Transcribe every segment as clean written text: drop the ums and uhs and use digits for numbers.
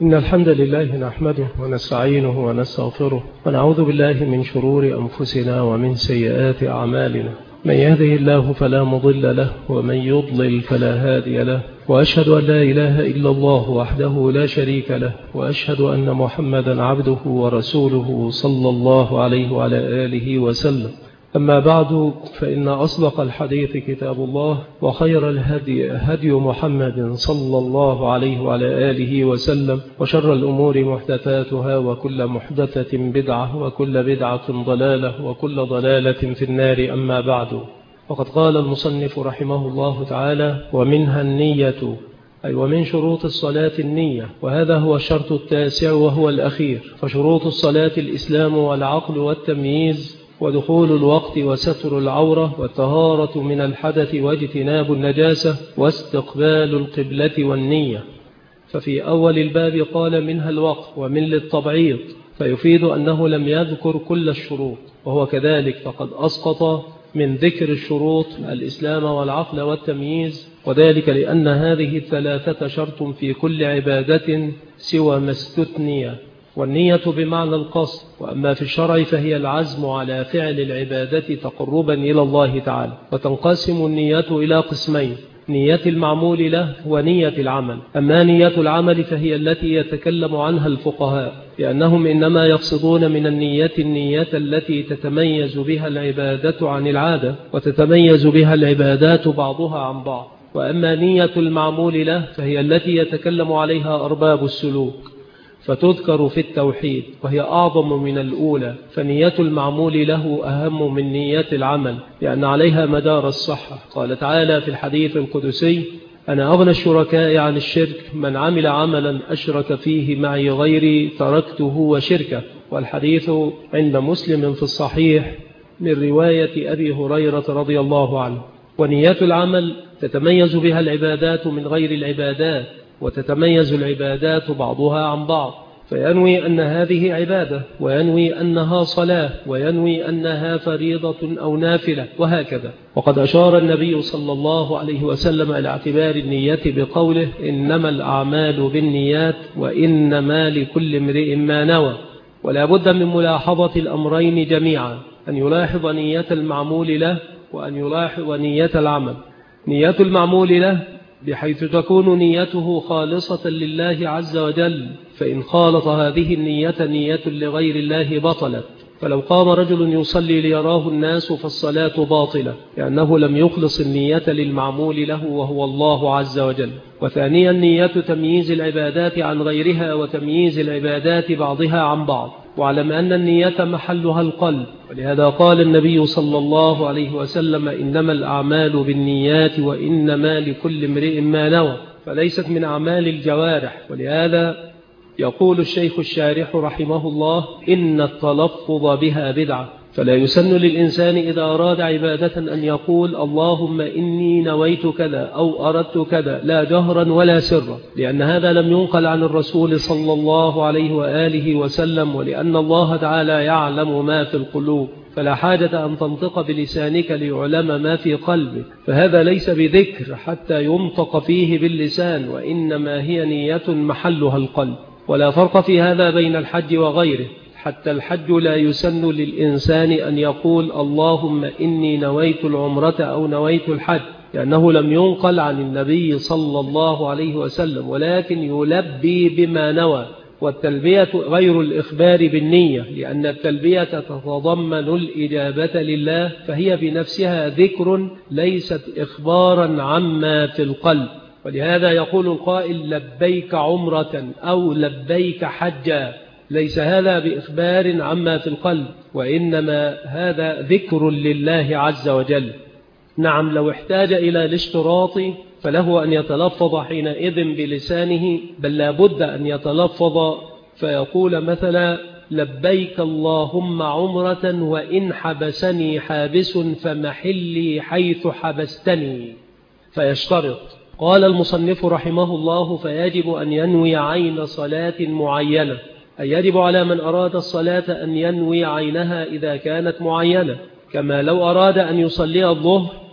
إن الحمد لله نحمده ونستعينه ونستغفره ونعوذ بالله من شرور أنفسنا ومن سيئات أعمالنا. من يهده الله فلا مضل له ومن يضلل فلا هادي له، وأشهد أن لا إله إلا الله وحده لا شريك له، وأشهد أن محمدا عبده ورسوله صلى الله عليه وعلى آله وسلم. أما بعد، فإن أصدق الحديث كتاب الله، وخير الهدي هدي محمد صلى الله عليه وعلى آله وسلم، وشر الأمور محدثاتها، وكل محدثة بدعة، وكل بدعة ضلالة، وكل ضلالة في النار. أما بعد، وقد قال المصنف رحمه الله تعالى: ومنها النية، أي ومن شروط الصلاة النية، وهذا هو الشرط التاسع وهو الأخير. فشروط الصلاة الإسلام والعقل والتمييز ودخول الوقت وستر العورة والطهارة من الحدث واجتناب النجاسة واستقبال القبلة والنية. ففي أول الباب قال منها الوقت ومن للتبعيض، فيفيد أنه لم يذكر كل الشروط، وهو كذلك فقد أسقط من ذكر الشروط الإسلام والعقل والتمييز، وذلك لأن هذه الثلاثة شرط في كل عبادة سوى ما استثني. والنية بمعنى القصد، وأما في الشرع فهي العزم على فعل العبادة تقربا إلى الله تعالى. وتنقسم النية إلى قسمين: نية المعمول له ونية العمل. أما نية العمل فهي التي يتكلم عنها الفقهاء، لأنهم إنما يقصدون من النية التي تتميز بها العبادة عن العادة، وتتميز بها العبادات بعضها عن بعض. وأما نية المعمول له فهي التي يتكلم عليها أرباب السلوك، فتذكر في التوحيد، وهي أعظم من الأولى. فنية المعمول له أهم من نية العمل، لأن عليها مدار الصحة. قال تعالى في الحديث القدسي: أنا أغنى الشركاء عن الشرك، من عمل عملا أشرك فيه معي غيري تركته وشركه. والحديث عند مسلم في الصحيح من رواية أبي هريرة رضي الله عنه. ونية العمل تتميز بها العبادات من غير العبادات، وتتميز العبادات بعضها عن بعض، فينوي أن هذه عبادة، وينوي أنها صلاة، وينوي أنها فريضة أو نافلة، وهكذا. وقد أشار النبي صلى الله عليه وسلم إلى اعتبار النية بقوله: إنما الأعمال بالنيات وإنما لكل امرئ ما نوى. ولا بد من ملاحظة الأمرين جميعا: أن يلاحظ نية المعمول له، وأن يلاحظ نية العمل. نية المعمول له بحيث تكون نيته خالصة لله عز وجل، فإن خالط هذه النية نية لغير الله بطلت. فلو قام رجل يصلي ليراه الناس فالصلاة باطلة، لأنه لم يخلص النية للمعمول له وهو الله عز وجل. وثانيا نية تمييز العبادات عن غيرها، وتمييز العبادات بعضها عن بعض. واعلم أن النية محلها القلب، ولهذا قال النبي صلى الله عليه وسلم: إنما الأعمال بالنيات وإنما لكل امرئ ما نوى. فليست من أعمال الجوارح. ولهذا يقول الشيخ الشارح رحمه الله: إن التلفظ بها بدعة. فلا يسن للإنسان إذا أراد عبادة أن يقول: اللهم إني نويت كذا أو أردت كذا، لا جهرا ولا سرا، لأن هذا لم ينقل عن الرسول صلى الله عليه وآله وسلم، ولأن الله تعالى يعلم ما في القلوب، فلا حاجة أن تنطق بلسانك ليعلم ما في قلبك. فهذا ليس بذكر حتى ينطق فيه باللسان، وإنما هي نية محلها القلب. ولا فرق في هذا بين الحج وغيره. حتى الحج لا يسن للإنسان أن يقول: اللهم إني نويت العمرة أو نويت الحج، لأنه لم ينقل عن النبي صلى الله عليه وسلم، ولكن يلبي بما نوى. والتلبية غير الإخبار بالنية، لأن التلبية تتضمن الإجابة لله، فهي بنفسها ذكر ليست إخبارا عما في القلب. ولهذا يقول القائل: لبيك عمرة أو لبيك حجا، ليس هذا بإخبار عما في القلب، وإنما هذا ذكر لله عز وجل. نعم، لو احتاج إلى الاشتراط فله أن يتلفظ حينئذ بلسانه، بل لا بد أن يتلفظ فيقول مثلا: لبيك اللهم عمرة وإن حبسني حابس فمحلي حيث حبستني، فيشترط. قال المصنف رحمه الله: فيجب أن ينوي عين صلاة معينة، أي يجب على من أراد الصلاة أن ينوي عينها إذا كانت معينة. كما لو أراد أن يصلي الظهر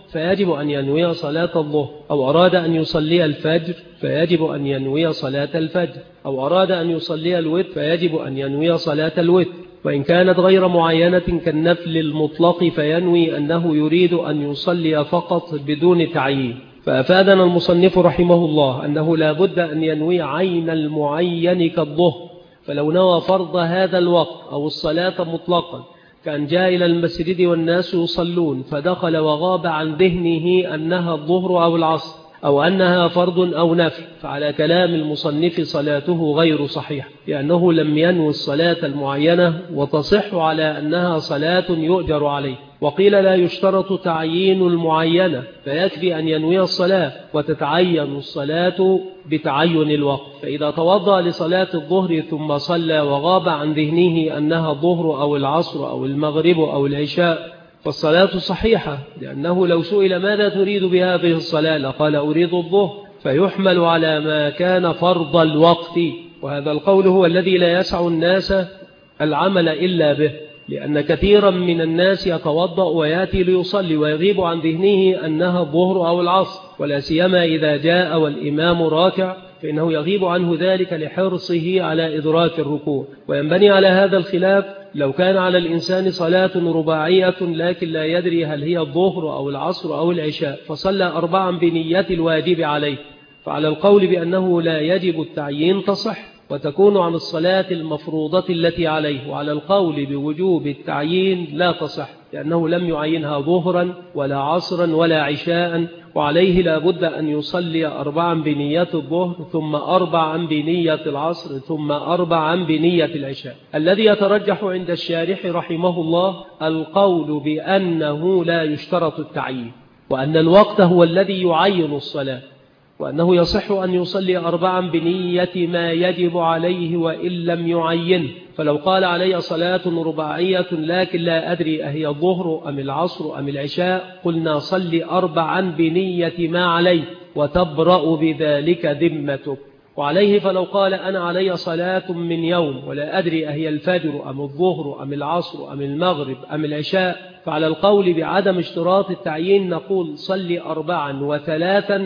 فيجب أن ينوي صلاة الظهر، أو أراد أن يصلي الفجر فيجب أن ينوي صلاة الفجر، أو أراد أن يصلي الوتر فيجب أن ينوي صلاة الوتر. وإن كانت غير معينة كالنفل المطلق فينوي أنه يريد أن يصلي فقط بدون تعيين. فأفادنا المصنف رحمه الله أنه لا بد أن ينوي عين المعين كالظهر، فلو نوى فرض هذا الوقت أو الصلاة مطلقا كان جاء إلى المسجد والناس يصلون فدخل وغاب عن ذهنه أنها الظهر أو العصر أو أنها فرض أو نفل، فعلى كلام المصنف صلاته غير صحيحة، لأنه لم ينوي الصلاة المعينة وتصح على أنها صلاة يؤجر عليه. وقيل لا يشترط تعيين المعينة، فيكفي أن ينوي الصلاة وتتعين الصلاة بتعين الوقت. فإذا توضأ لصلاة الظهر ثم صلى وغاب عن ذهنه أنها الظهر أو العصر أو المغرب أو العشاء فالصلاة صحيحة، لأنه لو سئل ماذا تريد بهذه الصلاة لقال أريد الظهر، فيحمل على ما كان فرض الوقت. وهذا القول هو الذي لا يسع الناس العمل إلا به، لأن كثيرا من الناس يتوضأ ويأتي ليصلي ويغيب عن ذهنه أنها الظهر أو العصر، ولا سيما إذا جاء والإمام راكع فإنه يغيب عنه ذلك لحرصه على إدراك الركوع. وينبني على هذا الخلاف لو كان على الإنسان صلاة رباعية لكن لا يدري هل هي الظهر أو العصر أو العشاء فصلى 4 بنية الواجب عليه، فعلى القول بأنه لا يجب التعيين تصح وتكون عن الصلاة المفروضة التي عليه، وعلى القول بوجوب التعيين لا تصح لأنه لم يعينها ظهرا ولا عصرا ولا عشاء، وعليه لا بد أن يصلي 4 بنية الظهر ثم 4 بنية العصر ثم 4 بنية العشاء. الذي يترجح عند الشارح رحمه الله القول بأنه لا يشترط التعيين، وأن الوقت هو الذي يعين الصلاة، وأنه يصح أن يصلي 4 بنية ما يجب عليه وإن لم يعين. فلو قال علي صلاة رباعية لكن لا أدري أهي الظهر أم العصر أم العشاء قلنا صلي 4 بنية ما عليه وتبرأ بذلك ذمتك. وعليه فلو قال أنا علي صلاة من يوم ولا أدري أهي الفجر أم الظهر أم العصر أم المغرب أم العشاء فعلى القول بعدم اشتراط التعيين نقول صلي 4 و3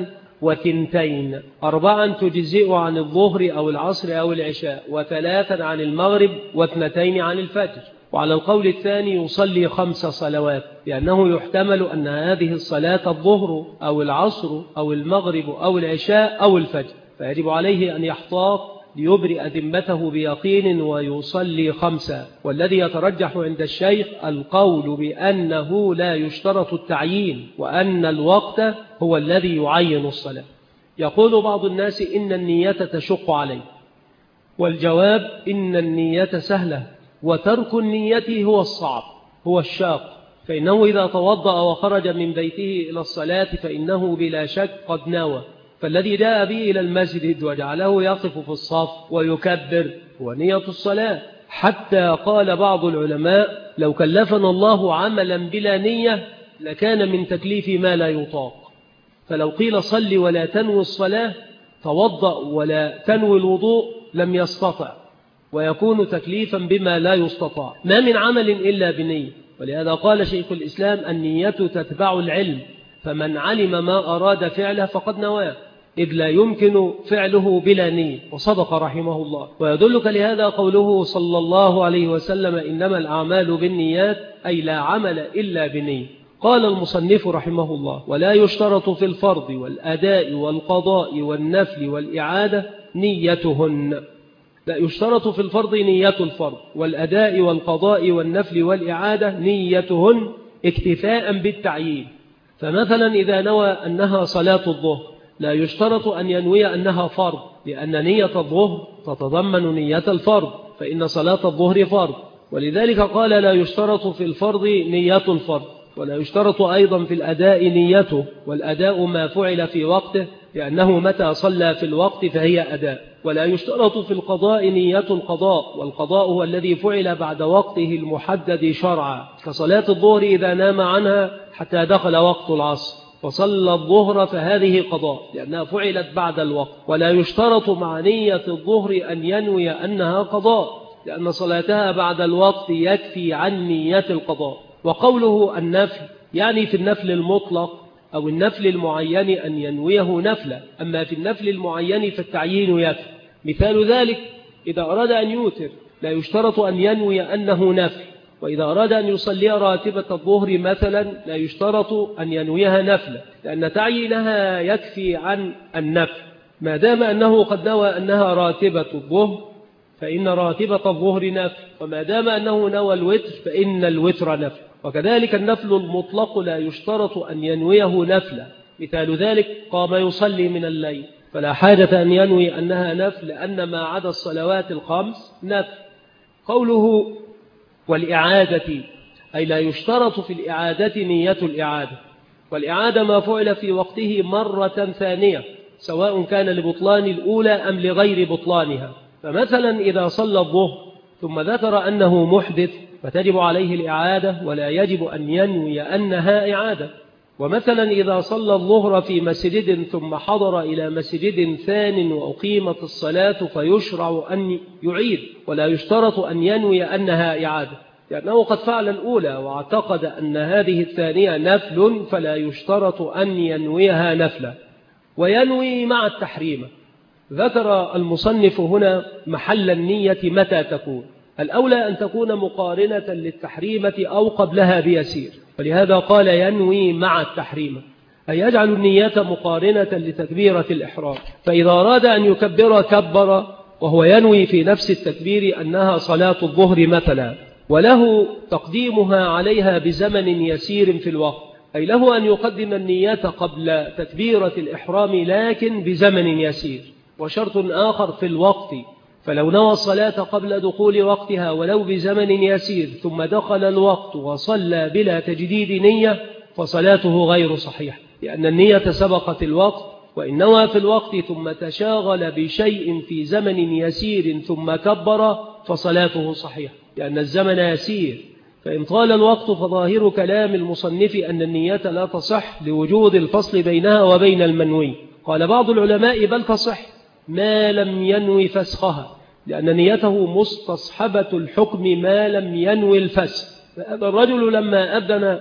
و2، 4 تجزئ عن الظهر أو العصر أو العشاء، و3 عن المغرب، و2 عن الفجر. وعلى القول الثاني يصلي 5 صلوات، لأنه يحتمل أن هذه الصلاة الظهر أو العصر أو المغرب أو العشاء أو الفجر، فيجب عليه أن يحتاط ليبرئ ذمته بيقين ويصلي 5. والذي يترجح عند الشيخ القول بأنه لا يشترط التعيين وأن الوقت هو الذي يعين الصلاة. يقول بعض الناس إن النية تشق عليه، والجواب إن النية سهلة وترك النية هو الصعب هو الشاق، فإنه إذا توضأ وخرج من بيته إلى الصلاة فإنه بلا شك قد نوى، فالذي جاء به إلى المسجد وجعله يقف في الصف ويكبر هو نية الصلاة. حتى قال بعض العلماء لو كلفنا الله عملا بلا نية لكان من تكليف ما لا يطاق، فلو قيل صل ولا تنوي الصلاة توضأ ولا تنوي الوضوء لم يستطع ويكون تكليفا بما لا يستطاع. ما من عمل إلا بنية، ولهذا قال شيخ الإسلام النية تتبع العلم، فمن علم ما أراد فعله فقد نواه، إذ لا يمكن فعله بلا نية، وصدق رحمه الله. ويدلك لهذا قوله صلى الله عليه وسلم إنما الأعمال بالنيات، أي لا عمل إلا بنية. قال المصنف رحمه الله ولا يشترط في الفرض والأداء والقضاء والنفل والإعادة نيتهن. لا يشترط في الفرض نية الفرض والأداء والقضاء والنفل والإعادة نيتهن اكتفاء بالتعيين. فمثلا إذا نوى أنها صلاة الظهر لا يشترط أن ينوي أنها فرض، لأن نية الظهر تتضمن نية الفرض، فإن صلاة الظهر فرض. ولذلك قال لا يشترط في الفرض نية الفرض، ولا يشترط أيضا في الأداء نيته، والأداء ما فعل في وقته لأنه متى صلى في الوقت فهي أداء. ولا يشترط في القضاء نية القضاء، والقضاء هو الذي فعل بعد وقته المحدد شرعا، كصلاة الظهر إذا نام عنها حتى دخل وقت العصر وصلى الظهر فهذه قضاء لأنها فعلت بعد الوقت. ولا يشترط مع نية الظهر أن ينوي أنها قضاء، لأن صلاتها بعد الوقت يكفي عن نية القضاء. وقوله النفل يعني في النفل المطلق أو النفل المعين أن ينويه نفلا، أما في النفل المعين فالتعيين يكفي. مثال ذلك إذا أراد أن يوتر لا يشترط أن ينوي أنه نفل، وإذا أراد أن يصلي راتبة الظهر مثلا لا يشترط أن ينويها نفلا، لأن تعيينها يكفي عن النفل ما دام أنه قد نوى أنها راتبة الظهر، فإن راتبة الظهر نفل، وما دام أنه نوى الوتر فإن الوتر نفل. وكذلك النفل المطلق لا يشترط أن ينويه نفلا، مثال ذلك قام يصلي من الليل فلا حاجة أن ينوي أنها نفل، لأن ما عدا الصلوات الخمس نفل. قوله والإعادة أي لا يشترط في الإعادة نية الإعادة، والإعادة ما فعل في وقته مرة ثانية سواء كان لبطلان الأولى أم لغير بطلانها. فمثلا إذا صلى الظهر ثم ذكر أنه محدث فتجب عليه الإعادة ولا يجب أن ينوي أنها إعادة. ومثلا إذا صلى الظهر في مسجد ثم حضر إلى مسجد ثان وأقيمت الصلاة فيشرع أن يعيد ولا يشترط أن ينوي أنها إعادة، لأنه قد فعل الأولى واعتقد أن هذه الثانية نفل فلا يشترط أن ينويها نفلا. وينوي مع التحريم. ذكر المصنف هنا محل النية متى تكون. الأولى أن تكون مقارنة للتحريمة أو قبلها بيسير، ولهذا قال ينوي مع التحريمة، أي يجعل النية مقارنة لتكبيرة الإحرام، فإذا أراد أن يكبر كبر وهو ينوي في نفس التكبير أنها صلاة الظهر مثلا، وله تقديمها عليها بزمن يسير في الوقت، أي له أن يقدم النية قبل تكبيرة الإحرام لكن بزمن يسير. وشرط آخر في الوقت، فلو نوى الصلاة قبل دخول وقتها ولو بزمن يسير ثم دخل الوقت وصلى بلا تجديد نية فصلاته غير صحيحة، لأن النية سبقت الوقت، وإن نوى في الوقت ثم تشاغل بشيء في زمن يسير ثم كبر فصلاته صحيحة، لأن الزمن يسير. فإن طال الوقت فظاهر كلام المصنف أن النية لا تصح لوجود الفصل بينها وبين المنوي. قال بعض العلماء بل تصح ما لم ينوي فسخها، لأن نيته مستصحبة الحكم ما لم ينوي الفسخ. فهذا الرجل لما أذن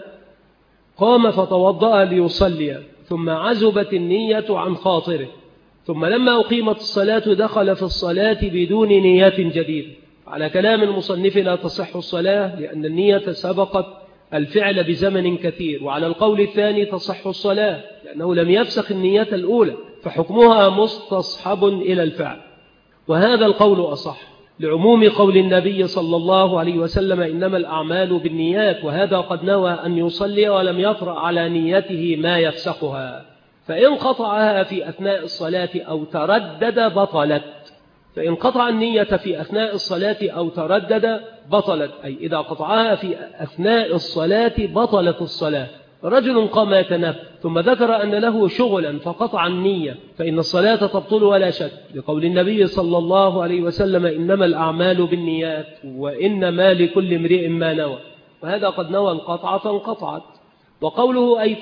قام فتوضأ ليصلي ثم عزبت النية عن خاطره، ثم لما أقيمت الصلاة دخل في الصلاة بدون نية جديدة. على كلام المصنف لا تصح الصلاة لأن النية سبقت الفعل بزمن كثير، وعلى القول الثاني تصح الصلاة لأنه لم يفسخ النية الأولى فحكمها مستصحب إلى الفعل، وهذا القول أصح لعموم قول النبي صلى الله عليه وسلم إنما الأعمال بالنيات، وهذا قد نوى أن يصلي ولم يطرأ على نيته ما يفسخها، فإن قطعها في أثناء الصلاة أو تردد بطلت. فإن قطع النية في أثناء الصلاة أو تردد بطلت، أي إذا قطعها في أثناء الصلاة بطلت الصلاة. رجل قام يتنفل ثم ذكر أن له شغلا فقطع النية فإن الصلاة تبطل ولا شك، لقول النبي صلى الله عليه وسلم إنما الأعمال بالنيات وإنما لكل امرئ ما نوى، وهذا قد نوى القطعة فانقطعت. وقوله أي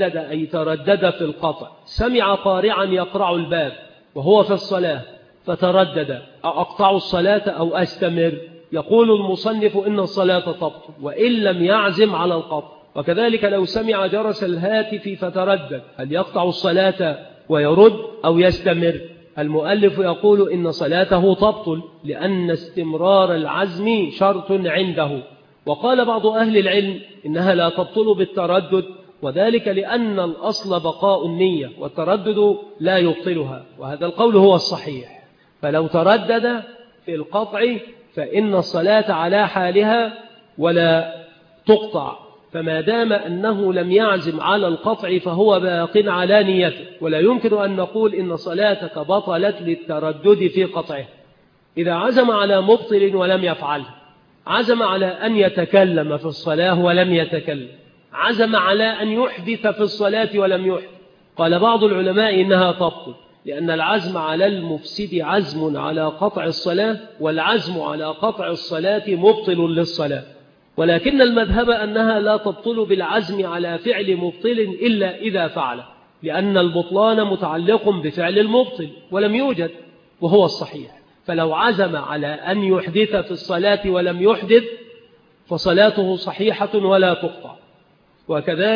تردد في القطع، سمع قارعا يقرع الباب وهو في الصلاة فتردد أقطع الصلاة أو أستمر، يقول المصنف إن الصلاة تبطل وإن لم يعزم على القطع. وكذلك لو سمع جرس الهاتف فتردد هل يقطع الصلاة ويرد أو يستمر؟ المؤلف يقول إن صلاته تبطل لأن استمرار العزم شرط عنده. وقال بعض أهل العلم إنها لا تبطل بالتردد، وذلك لأن الأصل بقاء النية والتردد لا يبطلها، وهذا القول هو الصحيح. فلو تردد في القطع فإن الصلاة على حالها ولا تقطع، فما دام أنه لم يعزم على القطع فهو باق على نيته، ولا يمكن أن نقول إن صلاتك بطلت للتردد في قطعه. إذا عزم على مبطل ولم يفعله، عزم على أن يتكلم في الصلاة ولم يتكلم، عزم على أن يحدث في الصلاة ولم يحدث، قال بعض العلماء إنها تبطل، لأن العزم على المفسد عزم على قطع الصلاة، والعزم على قطع الصلاة مبطل للصلاة. ولكن المذهب أنها لا تبطل بالعزم على فعل مبطل إلا إذا فعل، لأن البطلان متعلق بفعل المبطل ولم يوجد، وهو الصحيح. فلو عزم على أن يحدث في الصلاة ولم يحدث فصلاته صحيحة ولا تقطع. وكذلك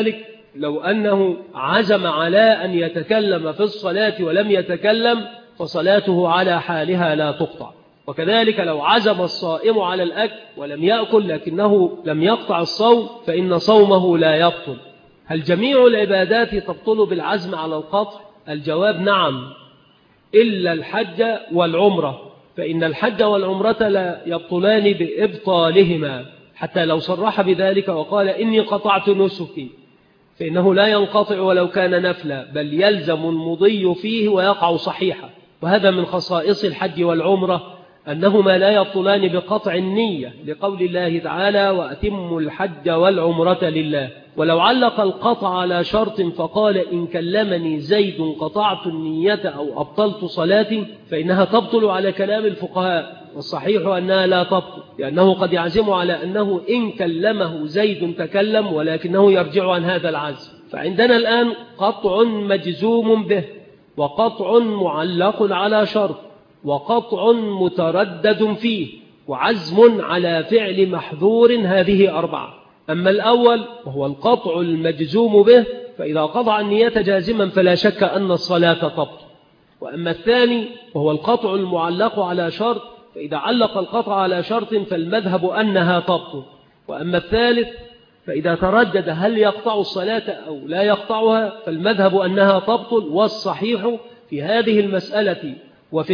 لو أنه عزم على أن يتكلم في الصلاة ولم يتكلم فصلاته على حالها لا تقطع. وكذلك لو عزم الصائم على الأكل ولم يأكل لكنه لم يقطع الصوم فإن صومه لا يبطل. هل جميع العبادات تبطل بالعزم على القطع؟ الجواب نعم، إلا الحج والعمرة، فإن الحج والعمرة لا يبطلان بإبطالهما، حتى لو صرح بذلك وقال إني قطعت نسكي فإنه لا ينقطع ولو كان نفلا، بل يلزم المضي فيه ويقع صحيحا. وهذا من خصائص الحج والعمرة أنهما لا يبطلان بقطع النية، لقول الله تعالى وأتموا الحج والعمرة لله. ولو علق القطع على شرط فقال إن كلمني زيد قطعت النية أو أبطلت صلاتي فإنها تبطل على كلام الفقهاء، والصحيح أنها لا تبطل، لأنه قد يعزم على أنه إن كلمه زيد تكلم ولكنه يرجع عن هذا العزم. فعندنا الآن قطع مجزوم به، وقطع معلق على شرط، وقطع متردد فيه، وعزم على فعل محظور، هذه أربعة. أما الأول وهو القطع المجزوم به فإذا قطع النية جازما فلا شك أن الصلاة تبطل. وأما الثاني وهو القطع المعلق على شرط فإذا علق القطع على شرط فالمذهب أنها تبطل. وأما الثالث فإذا تردد هل يقطع الصلاة أو لا يقطعها فالمذهب أنها تبطل. والصحيح في هذه المسألة وفي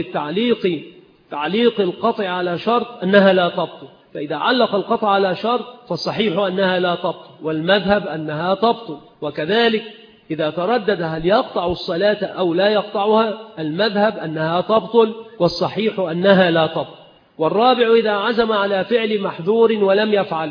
تعليق القطع على شرط أنها لا تبطل، فإذا علق القطع على شرط فالصحيح أنها لا تبطل والمذهب أنها تبطل. وكذلك إذا تردد هل يقطع الصلاة أو لا يقطعها المذهب أنها تبطل والصحيح أنها لا تبطل. والرابع إذا عزم على فعل محذور ولم يفعل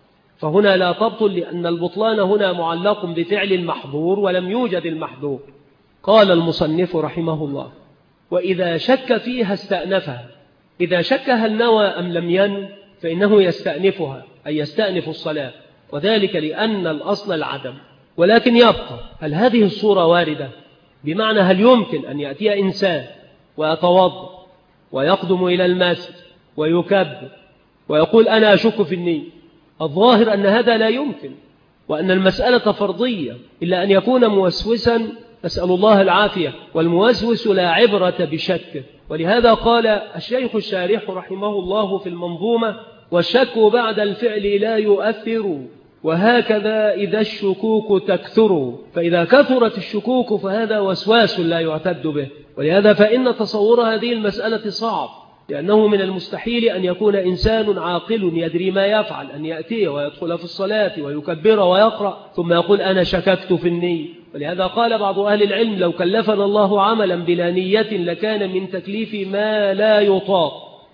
فهنا لا تبطل، لأن البطلان هنا معلق بفعل المحظور ولم يوجد المحذور. قال المصنف رحمه الله وإذا شك فيها استأنفها. إذا شك هل نوى أم لم ين فإنه يستأنفها، أي يستأنف الصلاة، وذلك لأن الأصل العدم. ولكن يبقى هل هذه الصورة واردة؟ بمعنى هل يمكن أن يأتي إنسان ويتوضأ ويقدم إلى المسجد ويكبر ويقول أنا أشك في النية؟ الظاهر أن هذا لا يمكن، وأن المسألة فرضية، إلا أن يكون موسوسا، أسأل الله العافية، والموسوس لا عبرة بشك. ولهذا قال الشيخ الشارح رحمه الله في المنظومة والشك بعد الفعل لا يؤثر، وهكذا إذا الشكوك تكثر. فإذا كثرت الشكوك فهذا وسواس لا يعتد به. ولهذا فإن تصور هذه المسألة صعب، لأنه من المستحيل أن يكون إنسان عاقل يدري ما يفعل أن يأتي ويدخل في الصلاة ويكبر ويقرأ ثم يقول أنا شككت في النية. ولهذا قال بعض أهل العلم لو كلفنا الله عملا بلا نية لكان من تكليف ما لا يطاق،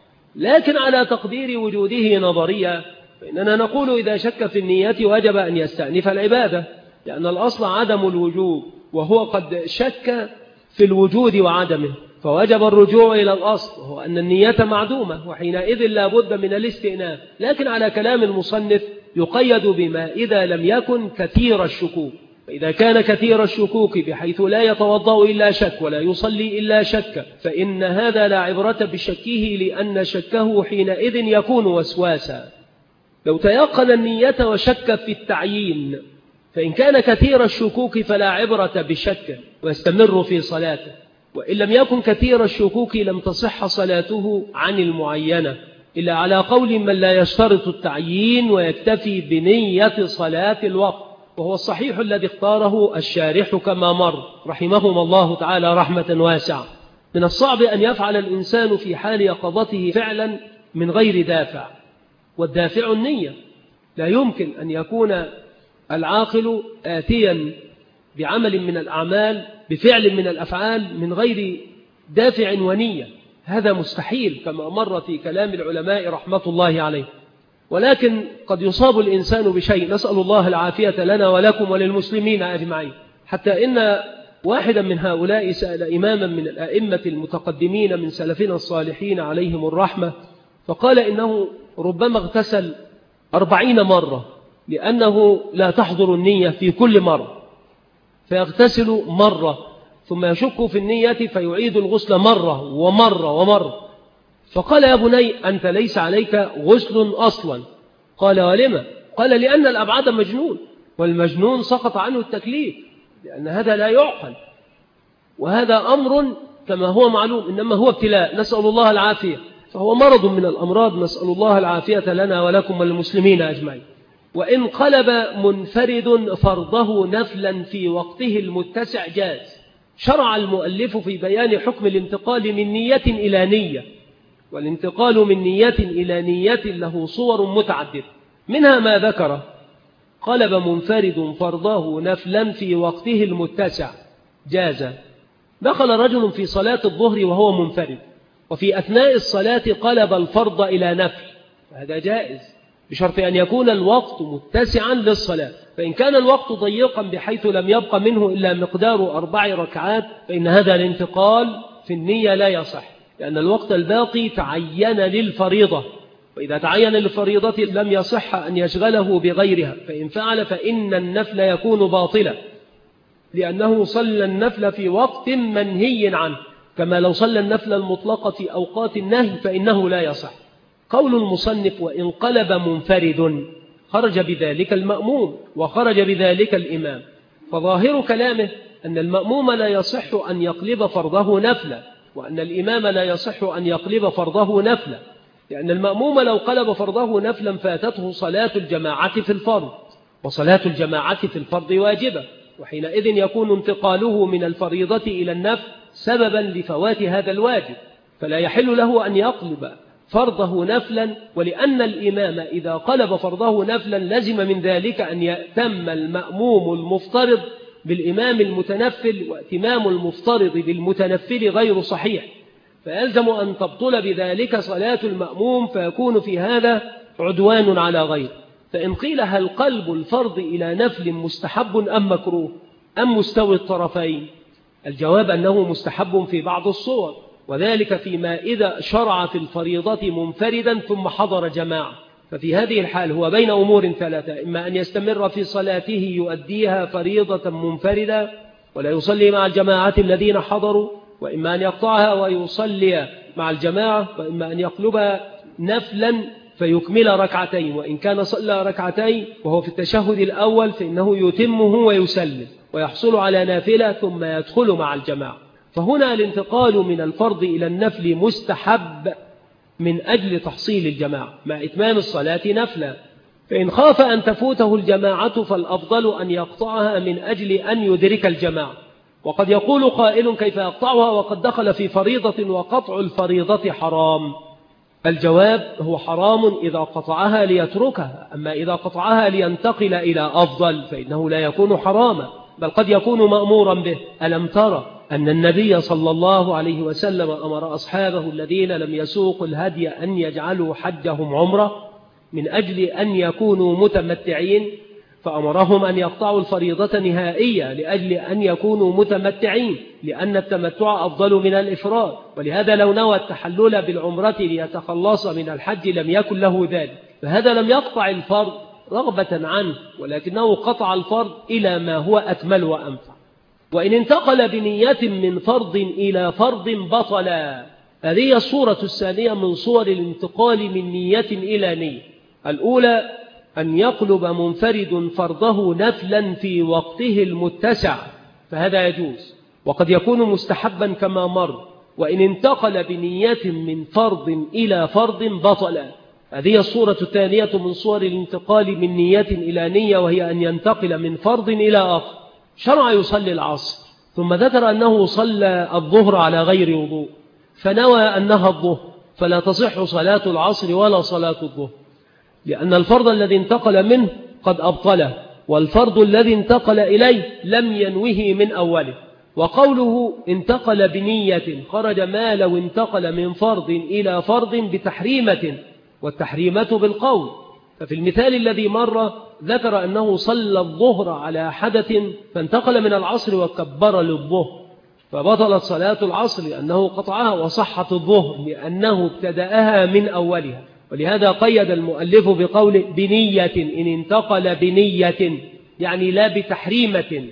لكن على تقدير وجوده نظريا فإننا نقول إذا شك في النية وجب أن يستأنف العبادة، لأن الأصل عدم الوجود، وهو قد شك في الوجود وعدمه، فوجب الرجوع إلى الأصل وهو أن النية معدومة، وحينئذ لا بد من الاستئناف. لكن على كلام المصنف يقيد بما إذا لم يكن كثير الشكوك. فإذا كان كثير الشكوك بحيث لا يتوضأ إلا شك ولا يصلي إلا شك فإن هذا لا عبرة بشكه، لأن شكه حينئذ يكون وسواسا. لو تيقن النية وشك في التعيين فإن كان كثير الشكوك فلا عبرة بشك ويستمر في صلاته، وإن لم يكن كثير الشكوك لم تصح صلاته عن المعينة، إلا على قول من لا يشترط التعيين ويكتفي بنية صلاة الوقت، وهو الصحيح الذي اختاره الشارح كما مر رحمهم الله تعالى رحمة واسعة. من الصعب أن يفعل الإنسان في حال يقظته فعلا من غير دافع، والدافع النية. لا يمكن أن يكون العاقل آتيا بعمل من الأعمال بفعل من الأفعال من غير دافع ونية، هذا مستحيل كما مر في كلام العلماء رحمة الله عليه. ولكن قد يصاب الإنسان بشيء، نسأل الله العافية لنا ولكم وللمسلمين أجمعين، حتى إن واحدا من هؤلاء سأل إماما من الأئمة المتقدمين من سلفنا الصالحين عليهم الرحمة، فقال إنه ربما اغتسل 40 مرة لأنه لا تحضر النية في كل مرة، فيغتسل مرة ثم يشك في النية فيعيد الغسل مرة ومرة ومرة. فقال يا بني أنت ليس عليك غسل أصلا. قال ولما؟ قال لأن الأبعد مجنون، والمجنون سقط عنه التكليف، لأن هذا لا يعقل، وهذا أمر كما هو معلوم إنما هو ابتلاء، نسأل الله العافية، فهو مرض من الأمراض، نسأل الله العافية لنا ولكم وللمسلمين أجمعين. وإن قلب منفرد فرضه نفلا في وقته المتسع جاز. شرع المؤلف في بيان حكم الانتقال من نية إلى نية، والانتقال من نية إلى نية له صور متعددة، منها ما ذكر: قلب منفرد فرضه نفلا في وقته المتسع جاز. دخل رجل في صلاة الظهر وهو منفرد، وفي أثناء الصلاة قلب الفرض إلى نفل، هذا جائز بشرط أن يكون الوقت متسعا للصلاة. فإن كان الوقت ضيقا بحيث لم يبق منه إلا مقدار 4 ركعات فإن هذا الانتقال في النية لا يصح، لأن الوقت الباقي تعين للفريضة، وإذا تعين للفريضة لم يصح أن يشغله بغيرها، فإن فعل فإن النفل يكون باطلا، لأنه صلى النفل في وقت منهي عنه، كما لو صلى النفل المطلقة في أوقات النهي فإنه لا يصح. قول المصنف: وإن قلب منفرد، خرج بذلك المأموم وخرج بذلك الإمام، فظاهر كلامه أن المأموم لا يصح أن يقلب فرضه نفلا، وأن الإمام لا يصح أن يقلب فرضه نفلا، لأن المأموم لو قلب فرضه نفلا فاتته صلاة الجماعة في الفرض، وصلاة الجماعة في الفرض واجبة، وحينئذ يكون انتقاله من الفريضة إلى النفل سببا لفوات هذا الواجب، فلا يحل له أن يقلب فرضه نفلا. ولأن الإمام إذا قلب فرضه نفلا لزم من ذلك أن يأتم المأموم المفترض بالإمام المتنفل، واتمام المفترض بالمتنفل غير صحيح، فيلزم أن تبطل بذلك صلاة المأموم، فيكون في هذا عدوان على غيره. فإن قيل: هل قلب الفرض إلى نفل مستحب أم مكروه أم مستوي الطرفين؟ الجواب أنه مستحب في بعض الصور، وذلك فيما إذا شرع في الفريضة منفردا ثم حضر جماعة، ففي هذه الحال هو بين أمور 3: إما أن يستمر في صلاته يؤديها فريضة منفردا ولا يصلي مع الجماعة الذين حضروا، وإما أن يقطعها ويصلي مع الجماعة، وإما أن يقلبها نفلا فيكمل ركعتين، وإن كان صلى ركعتين وهو في التشهد الأول فإنه يتمه ويسلم ويحصل على نافلة ثم يدخل مع الجماعة. فهنا الانتقال من الفرض إلى النفل مستحب من أجل تحصيل الجماعة مع إتمام الصلاة نفلا، فإن خاف أن تفوته الجماعة فالأفضل أن يقطعها من أجل أن يدرك الجماعة. وقد يقول قائل: كيف يقطعها وقد دخل في فريضة وقطع الفريضة حرام؟ الجواب: هو حرام إذا قطعها ليتركها، أما إذا قطعها لينتقل إلى أفضل فإنه لا يكون حراما، بل قد يكون مأمورا به. ألم ترى أن النبي صلى الله عليه وسلم أمر أصحابه الذين لم يسوقوا الهدي أن يجعلوا حجهم عمرة من أجل أن يكونوا متمتعين، فأمرهم أن يقطعوا الفريضة نهائية لأجل أن يكونوا متمتعين، لأن التمتع أفضل من الإفراد، ولهذا لو نوى التحلل بالعمرة ليتخلص من الحج لم يكن له ذلك، فهذا لم يقطع الفرض رغبة عنه، ولكنه قطع الفرض إلى ما هو أكمل وأنفع. وإن انتقل بنية من فرض إلى فرض بطلا، هذه الصورة الثانية من صور الانتقال من نية إلى نية. الأولى أن يقلب منفرد فرضه نفلا في وقته المتسع، فهذا يجوز وقد يكون مستحبا كما مر. وإن انتقل بنية من فرض إلى فرض بطلا، هذه الصورة الثانية من صور الانتقال من نية إلى نية، وهي أن ينتقل من فرض إلى آخر. شرع يصلي العصر ثم ذكر أنه صلى الظهر على غير وضوء، فنوى أنها الظهر، فلا تصح صلاة العصر ولا صلاة الظهر، لأن الفرض الذي انتقل منه قد أبطله، والفرض الذي انتقل إليه لم ينوه من أوله. وقوله انتقل بنية خرج ما لو انتقل من فرض إلى فرض بتحريمة، والتحريمة بالقول. ففي المثال الذي مر ذكر أنه صلى الظهر على حدث فانتقل من العصر وكبر للظهر، فبطلت صلاة العصر لأنه قطعها، وصحت الظهر لأنه ابتدأها من أولها. ولهذا قيد المؤلف بقول بنية، إن انتقل بنية يعني لا بتحريمة،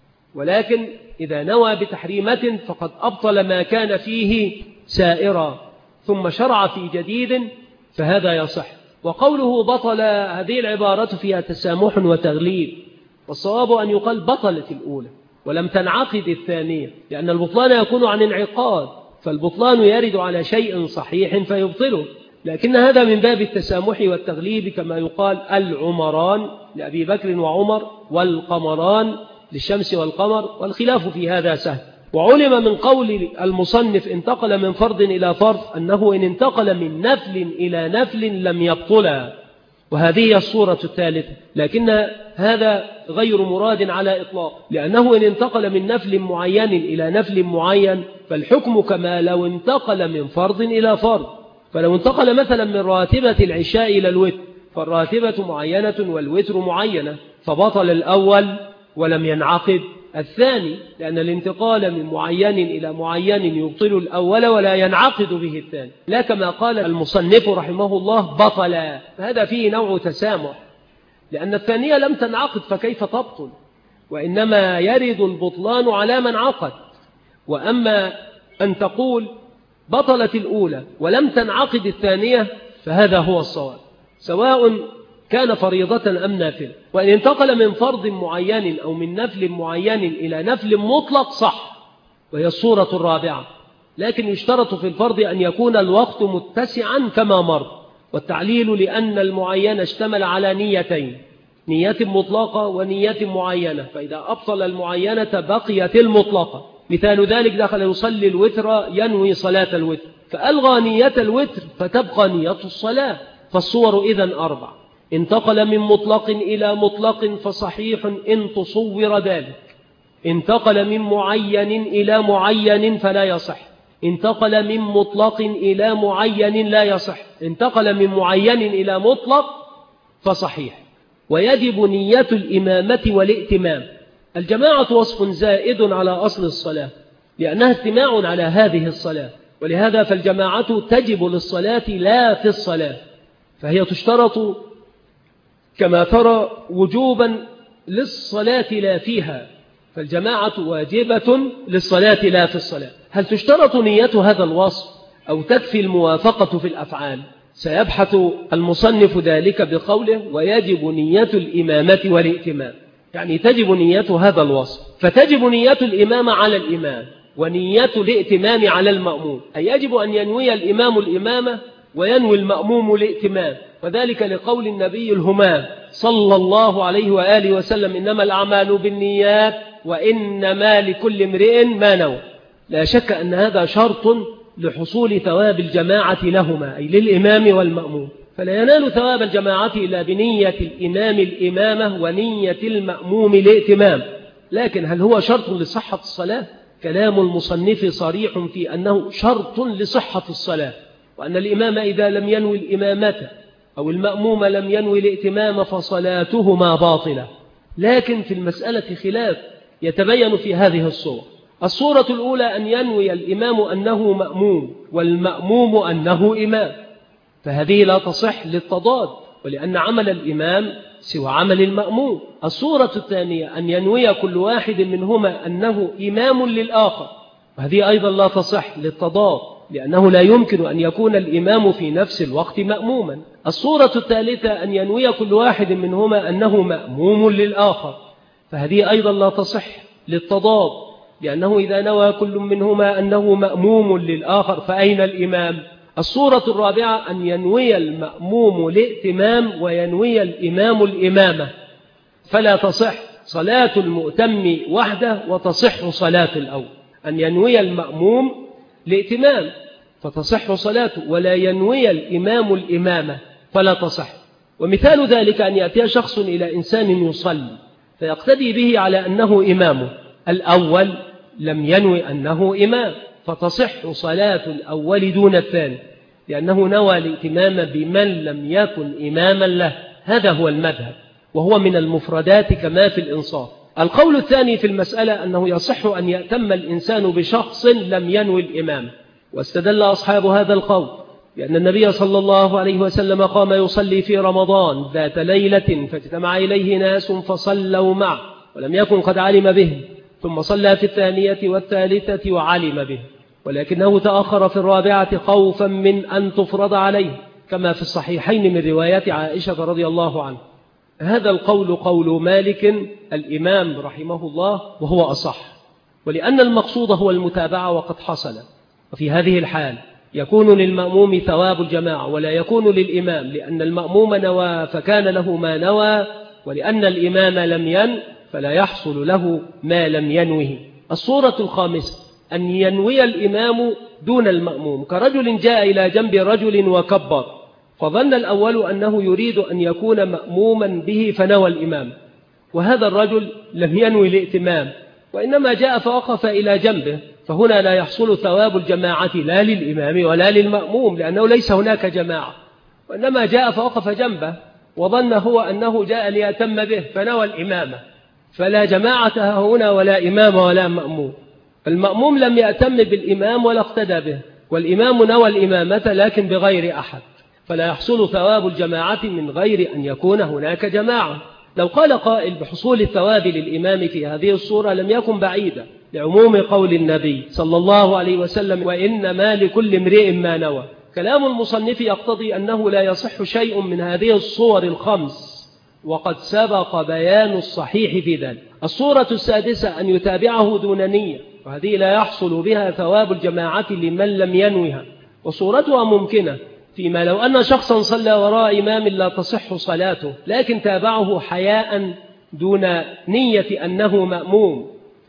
ولكن إذا نوى بتحريمة فقد أبطل ما كان فيه سائرا ثم شرع في جديد، فهذا يصح. وقوله بطل، هذه العبارة فيها تسامح وتغليب، والصواب أن يقال بطلت الأولى ولم تنعقد الثانية، لأن البطلان يكون عن انعقاد، فالبطلان يرد على شيء صحيح فيبطله، لكن هذا من باب التسامح والتغليب، كما يقال العمران لأبي بكر وعمر والقمران للشمس والقمر، والخلاف في هذا سهل. وعلم من قول المصنف انتقل من فرض إلى فرض أنه إن انتقل من نفل إلى نفل لم يبطلا، وهذه الصورة الثالثة، لكن هذا غير مراد على إطلاق، لأنه إن انتقل من نفل معين إلى نفل معين فالحكم كما لو انتقل من فرض إلى فرض. فلو انتقل مثلا من راتبة العشاء إلى الوتر فالراتبة معينة والوتر معينة، فبطل الأول ولم ينعقد الثاني، لأن الانتقال من معين إلى معين يبطل الأول ولا ينعقد به الثاني، لا كما قال المصنف رحمه الله بطل. هذا فيه نوع تسامح، لأن الثانية لم تنعقد فكيف تبطل، وإنما يرد البطلان على من عقد. وأما أن تقول بطلت الأولى ولم تنعقد الثانية فهذا هو الصواب، سواء كان فريضة أم نافلة. وإن انتقل من فرض معين أو من نفل معين إلى نفل مطلق صح، وهي الصورة الرابعة، لكن يشترط في الفرض أن يكون الوقت متسعا كما مر، والتعليل لأن المعين اشتمل على نيتين، نية مطلقة ونية معينة، فإذا أبطل المعينة بقيت المطلقة. مثال ذلك دخل يصلي الوتر ينوي صلاة الوتر فألغى نية الوتر فتبقى نية الصلاة، فالصور إذن أربع: انتقل من مطلق إلى مطلق فصحيح إن تصور ذلك، انتقل من معين إلى معين فلا يصح، انتقل من مطلق إلى معين لا يصح، انتقل من معين إلى مطلق فصحيح. ويجب نية الإمامة والائتمام. الجماعة وصف زائد على أصل الصلاة، لأنها اجتماع على هذه الصلاة، ولهذا فالجماعة تجب للصلاة لا في الصلاة، فهي تشترط كما ترى وجوبا للصلاة لا فيها، فالجماعة واجبة للصلاة لا في الصلاة. هل تشترط نية هذا الوصف أو تكفي الموافقة في الأفعال؟ سيبحث المصنف ذلك بقوله ويجب نية الإمامة والائتمام، يعني تجب نية هذا الوصف، فتجب نية الإمام على الإمام ونية الائتمام على المأموم، أي يجب أن ينوي الإمام الإمامة وينوي المأموم الائتمام، وذلك لقول النبي الهمام صلى الله عليه وآله وسلم إنما الأعمال بالنيات وإنما لكل امرئ ما نوى. لا شك أن هذا شرط لحصول ثواب الجماعة لهما، أي للإمام والمأموم، فلا ينال ثواب الجماعة إلا بنية الإمام الإمامة ونية المأموم الائتمام. لكن هل هو شرط لصحة الصلاة؟ كلام المصنف صريح في أنه شرط لصحة الصلاة، وأن الإمام إذا لم ينوي الإمامة أو المأموم لم ينوي الائتمام فصلاتهما باطلة. لكن في المسألة خلاف يتبين في هذه الصورة. الصورة الأولى أن ينوي الإمام أنه مأموم والمأموم أنه إمام، فهذه لا تصح للتضاد، ولأن عمل الإمام سوى عمل المأموم. الصورة الثانية أن ينوي كل واحد منهما أنه إمام للآخر، وهذه أيضا لا تصح للتضاد، لأنه لا يمكن أن يكون الإمام في نفس الوقت مأموما. الصورة الثالثة أن ينوي كل واحد منهما أنه مأموم للآخر، فهذه أيضا لا تصح للتضاد، لأنه إذا نوى كل منهما أنه مأموم للآخر فأين الإمام؟ الصورة الرابعة أن ينوي المأموم الائتمام وينوي الإمام الإمامة، فلا تصح صلاة المؤتم وحده وتصح صلاة الأول. أن ينوي المأموم الائتمام فتصح صلاته، ولا ينوي الإمام الإمامة فلا تصح. ومثال ذلك أن يأتي شخص إلى إنسان يصلي فيقتدي به على أنه إمامه، الأول لم ينوي أنه إمام فتصح صلاة الأول دون الثاني، لأنه نوى الائتمام بمن لم يكن إماما له. هذا هو المذهب، وهو من المفردات كما في الإنصاف. القول الثاني في المسألة أنه يصح أن يأتم الإنسان بشخص لم ينوي الإمام، واستدل أصحاب هذا القول لأن النبي صلى الله عليه وسلم قام يصلي في رمضان ذات ليلة فاجتمع إليه ناس فصلوا معه ولم يكن قد علم به، ثم صلى في الثانية والثالثة وعلم به، ولكنه تأخر في الرابعة خوفا من أن تفرض عليه، كما في الصحيحين من روايات عائشة رضي الله عنه هذا القول قول مالك الإمام رحمه الله وهو أصح، ولأن المقصود هو المتابعة وقد حصل. وفي هذه الحال يكون للمأموم ثواب الجماعة ولا يكون للإمام، لأن المأموم نوى فكان له ما نوى، ولأن الإمام لم ين فلا يحصل له ما لم ينوه. الصورة الخامسة أن ينوي الإمام دون المأموم، كرجل جاء إلى جنب رجل وكبر، فظن الأول أنه يريد أن يكون مأموما به فنوى الإمام، وهذا الرجل لم ينوي الائتمام وإنما جاء فوقف إلى جنبه، فهنا لا يحصل ثواب الجماعة لا للإمام ولا للمأموم، لأنه ليس هناك جماعة، وإنما جاء فوقف جنبه وظن هو أنه جاء ليتم به فنوى الإمامة، فلا جماعة هنا ولا إمام ولا مأموم. المأموم لم يأتم بالإمام ولا اقتدى به، والإمام نوى الإمامة لكن بغير أحد، فلا يحصل ثواب الجماعة من غير أن يكون هناك جماعة. لو قال قائل بحصول الثواب للإمام في هذه الصورة لم يكن بعيدا، لعموم قول النبي صلى الله عليه وسلم: وإنما لكل امرئ ما نوى. كلام المصنف يقتضي أنه لا يصح شيء من هذه الصور الخمس، وقد سبق بيان الصحيح في ذلك. الصورة السادسة أن يتابعه دون نية، وهذه لا يحصل بها ثواب الجماعة لمن لم ينوها، وصورتها ممكنة فيما لو أن شخصا صلى وراء إمام لا تصح صلاته لكن تابعه حياء دون نية أنه مأموم،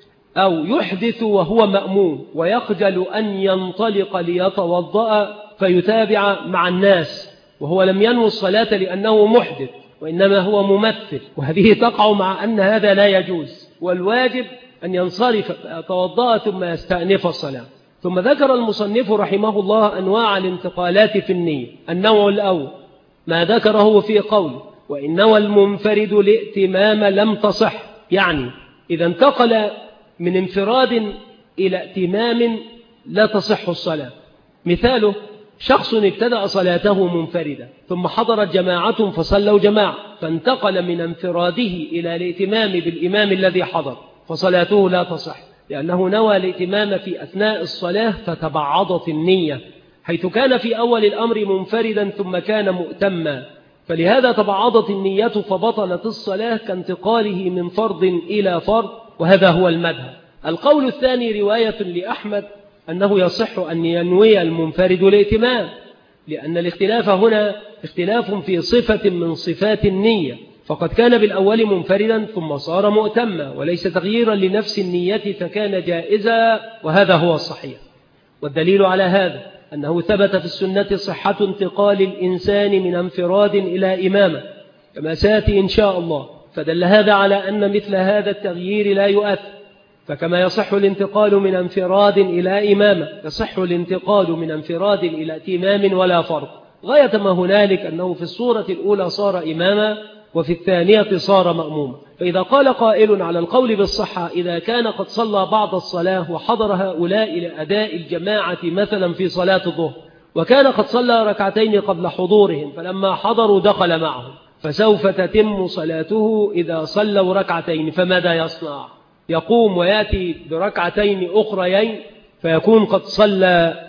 أو يحدث وهو مأموم ويخجل أن ينطلق ليتوضأ فيتابع مع الناس وهو لم ينوي الصلاة لأنه محدث وإنما هو ممثل، وهذه تقع مع أن هذا لا يجوز، والواجب أن ينصرف يتوضأ ثم يستأنف الصلاة. ثم ذكر المصنف رحمه الله أنواع الانتقالات في النية. النوع الأول ما ذكره في قول: وإن نوى المنفرد الائتمام لم تصح، يعني إذا انتقل من انفراد إلى ائتمام لا تصح الصلاة. مثاله: شخص ابتدأ صلاته منفردا ثم حضرت جماعة فصلوا جماعة، فانتقل من انفراده إلى الائتمام بالإمام الذي حضر، فصلاته لا تصح، لأنه نوى الائتمام في أثناء الصلاة فتبعضت النية، حيث كان في أول الأمر منفردا ثم كان مؤتما، فلهذا تبعضت النية فبطلت الصلاة كانتقاله من فرض إلى فرض، وهذا هو المذهب. القول الثاني رواية لأحمد أنه يصح أن ينوي المنفرد الائتمام، لأن الاختلاف هنا اختلاف في صفة من صفات النية، فقد كان بالأول منفردا ثم صار مؤتما وليس تغييرا لنفس النية فكان جائزا، وهذا هو الصحيح. والدليل على هذا أنه ثبت في السنة صحة انتقال الإنسان من انفراد إلى إمامة كما سيأتي إن شاء الله، فدل هذا على أن مثل هذا التغيير لا يؤثر، فكما يصح الانتقال من انفراد إلى إمامة يصح الانتقال من انفراد إلى ائتمام ولا فرق. غاية ما هنالك أنه في الصورة الأولى صار إماما وفي الثانية صار مأموما. فإذا قال قائل على القول بالصحة إذا كان قد صلى بعض الصلاة وحضر هؤلاء لأداء الجماعة مثلا في صلاة الظهر، وكان قد صلى ركعتين قبل حضورهم فلما حضروا دخل معهم، فسوف تتم صلاته إذا صلوا ركعتين، فماذا يصنع؟ يقوم ويأتي بركعتين أخريين فيكون قد صلى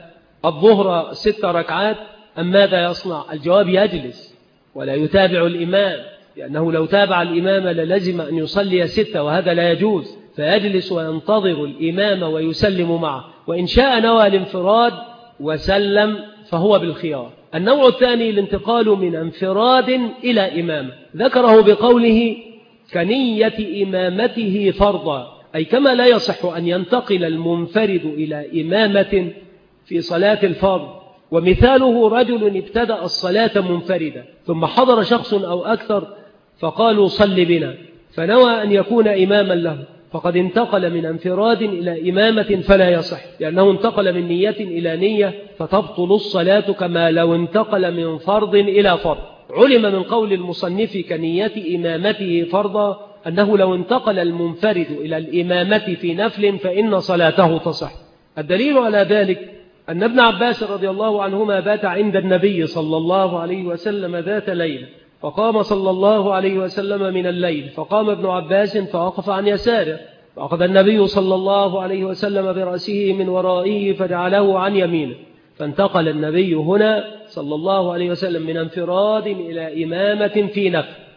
الظهر 6 ركعات، أم ماذا يصنع؟ الجواب: يجلس ولا يتابع الإمام، لأنه لو تابع الإمام للزم أن يصلي 6 وهذا لا يجوز، فيجلس وينتظر الإمام ويسلم معه، وإن شاء نوى الانفراد وسلم فهو بالخيار. النوع الثاني الانتقال من انفراد إلى إمام، ذكره بقوله: كنية إمامته فرضا، أي كما لا يصح أن ينتقل المنفرد إلى إمامة في صلاة الفرض. ومثاله: رجل ابتدأ الصلاة منفردا ثم حضر شخص أو أكثر فقالوا صل بنا، فنوى أن يكون إماما له، فقد انتقل من انفراد إلى إمامة فلا يصح، لأنه انتقل من نية إلى نية فتبطل الصلاة كما لو انتقل من فرض إلى فرض. علم من قول المصنف كنية إمامته فرضا أنه لو انتقل المنفرد إلى الإمامة في نفل فإن صلاته تصح. الدليل على ذلك أن ابن عباس رضي الله عنهما بات عند النبي صلى الله عليه وسلم ذات ليلة، فقام صلى الله عليه وسلم من الليل، فقام ابن عباس فوقف عن يساره، فأخذ النبي صلى الله عليه وسلم برأسه من ورائه فجعله عن يمينه، فانتقل النبي هنا صلى الله عليه وسلم من انفراد إلى إمامة في نفل،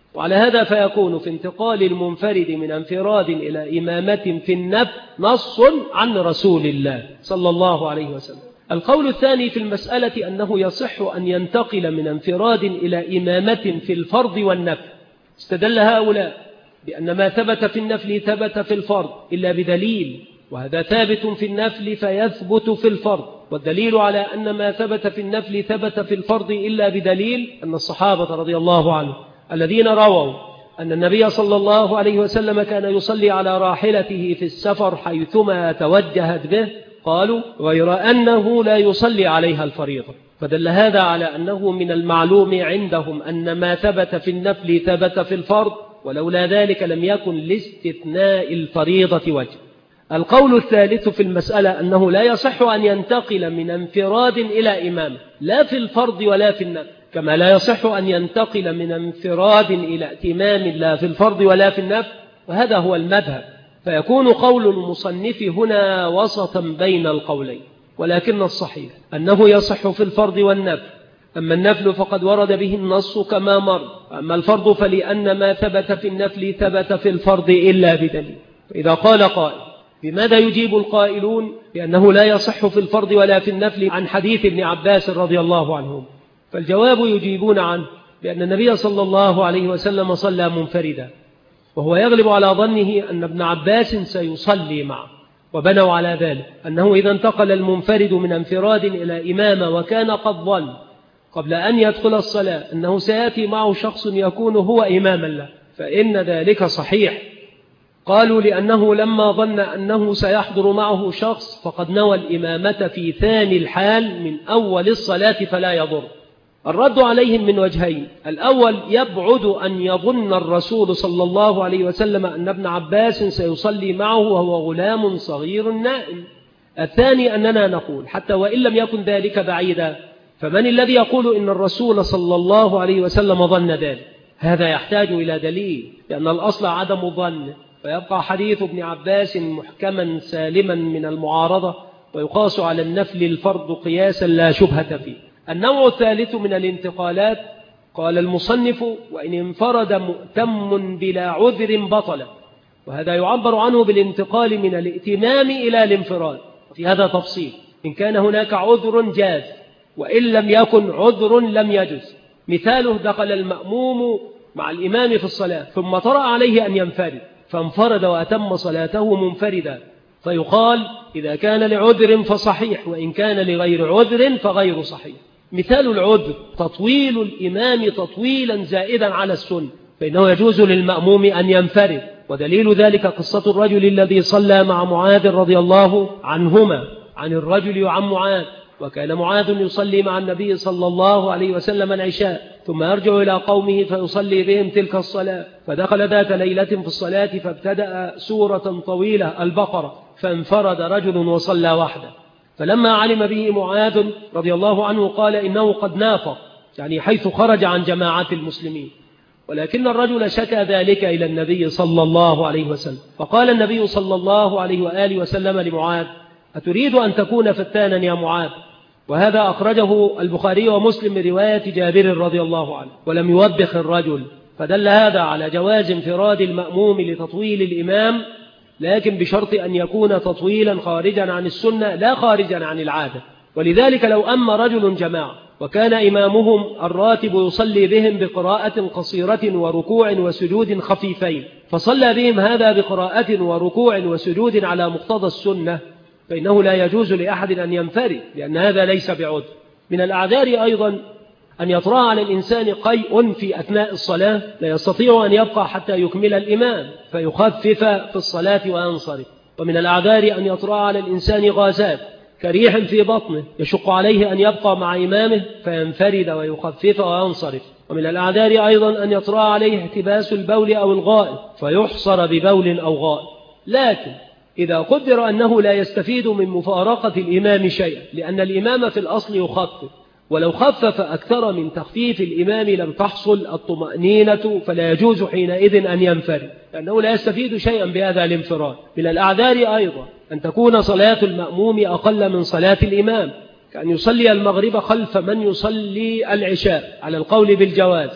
وعلى هذا فيكون في انتقال المنفرد من انفراد إلى إمامة في النفل نص عن رسول الله صلى الله عليه وسلم. القول الثاني في المسألة أنه يصح أن ينتقل من انفراد إلى إمامة في الفرض والنفل. استدل هؤلاء بأن ما ثبت في النفل ثبت في الفرض إلا بدليل، وهذا ثابت في النفل فيثبت في الفرض. والدليل على أن ما ثبت في النفل ثبت في الفرض إلا بدليل أن الصحابة رضي الله عنهم الذين رووا أن النبي صلى الله عليه وسلم كان يصلي على راحلته في السفر حيثما توجهت به، قالوا غير أنه لا يصلي عليها الفريضة. فدل هذا على أنه من المعلوم عندهم أن ما ثبت في النفل ثبت في الفرض، ولولا ذلك لم يكن لاستثناء الفريضة وجه. القول الثالث في المسألة أنه لا يصح أن ينتقل من انفراد إلى إمامة لا في الفرض ولا في النفل، كما لا يصح أن ينتقل من انفراد إلى ائتمام لا في الفرض ولا في النفل، وهذا هو المذهب. فيكون قول المصنف هنا وسطا بين القولين، ولكن الصحيح أنه يصح في الفرض والنفل. أما النفل فقد ورد به النص كما مر، أما الفرض فلأن ما ثبت في النفل ثبت في الفرض إلا بدليل. إذا قال قائل بماذا يجيب القائلون بأنه لا يصح في الفرض ولا في النفل عن حديث ابن عباس رضي الله عنهم؟ فالجواب يجيبون عنه بأن النبي صلى الله عليه وسلم صلى منفردا، وهو يغلب على ظنه أن ابن عباس سيصلي معه، وبنوا على ذلك أنه إذا انتقل المنفرد من انفراد إلى إمامة وكان قد ظن قبل أن يدخل الصلاة أنه سيأتي معه شخص يكون هو إماما له، فإن ذلك صحيح. قالوا لأنه لما ظن أنه سيحضر معه شخص فقد نوى الإمامة في ثاني الحال من أول الصلاة فلا يضر. الرد عليهم من وجهين: الأول يبعد أن يظن الرسول صلى الله عليه وسلم أن ابن عباس سيصلي معه وهو غلام صغير نائم. الثاني أننا نقول حتى وإن لم يكن ذلك بعيدا، فمن الذي يقول إن الرسول صلى الله عليه وسلم ظن ذلك؟ هذا يحتاج إلى دليل، لأن الأصل عدم الظن، فيبقى حديث ابن عباس محكما سالما من المعارضة، ويقاس على النفل الفرض قياسا لا شبهة فيه. النوع الثالث من الانتقالات قال المصنف: وإن انفرد مؤتم بلا عذر بطل، وهذا يعبر عنه بالانتقال من الائتمام إلى الانفراد. في هذا تفصيل: إن كان هناك عذر جاز، وإن لم يكن عذر لم يجز. مثاله: دخل المأموم مع الإمام في الصلاة ثم طرأ عليه أن ينفرد فانفرد وأتم صلاته منفردا، فيقال إذا كان لعذر فصحيح، وإن كان لغير عذر فغير صحيح. مثال العذر تطويل الإمام تطويلا زائدا على السنة، فإنه يجوز للمأموم أن ينفرد، ودليل ذلك قصة الرجل الذي صلى مع معاذ رضي الله عنهما، عن الرجل وعن معاذ. وكان معاذ يصلي مع النبي صلى الله عليه وسلم العشاء ثم يرجع إلى قومه فيصلي بهم تلك الصلاة، فدخل ذات ليلة في الصلاة فابتدأ سورة طويلة البقرة، فانفرد رجل وصلى وحده، فلما علم به معاذ رضي الله عنه قال إنه قد نافق، يعني حيث خرج عن جماعة المسلمين. ولكن الرجل شكى ذلك إلى النبي صلى الله عليه وسلم، فقال النبي صلى الله عليه وآله وسلم لمعاذ: أتريد أن تكون فتانا يا معاذ؟ وهذا أخرجه البخاري ومسلم من رواية جابر رضي الله عنه، ولم يوبخ الرجل، فدل هذا على جواز انفراد المأموم لتطويل الإمام، لكن بشرط أن يكون تطويلا خارجا عن السنة لا خارجا عن العادة. ولذلك لو أما رجل جماعة وكان إمامهم الراتب يصلي بهم بقراءة قصيرة وركوع وسجود خفيفين، فصلى بهم هذا بقراءة وركوع وسجود على مقتضى السنة، فإنه لا يجوز لأحد أن ينفرد، لأن هذا ليس بعذر. من الأعذار أيضا أن يطرأ على الإنسان قيء في أثناء الصلاة لا يستطيع أن يبقى حتى يكمل الإمام فيخفف في الصلاة وينصرف. ومن الأعذار أن يطرأ على الإنسان غازات كريح في بطنه يشق عليه أن يبقى مع إمامه فينفرد ويخفف وينصرف. ومن الأعذار أيضا أن يطرأ عليه احتباس البول أو الغائط فيحصر ببول أو غائط. لكن إذا قدر أنه لا يستفيد من مفارقة الإمام شيئا، لأن الإمام في الأصل يخفف، ولو خفف أكثر من تخفيف الإمام لم تحصل الطمأنينة، فلا يجوز حينئذ أن ينفرد، لأنه لا يستفيد شيئا بهذا الانفراد. من الأعذار أيضا أن تكون صلاة المأموم أقل من صلاة الإمام، كأن يصلي المغرب خلف من يصلي العشاء على القول بالجواز،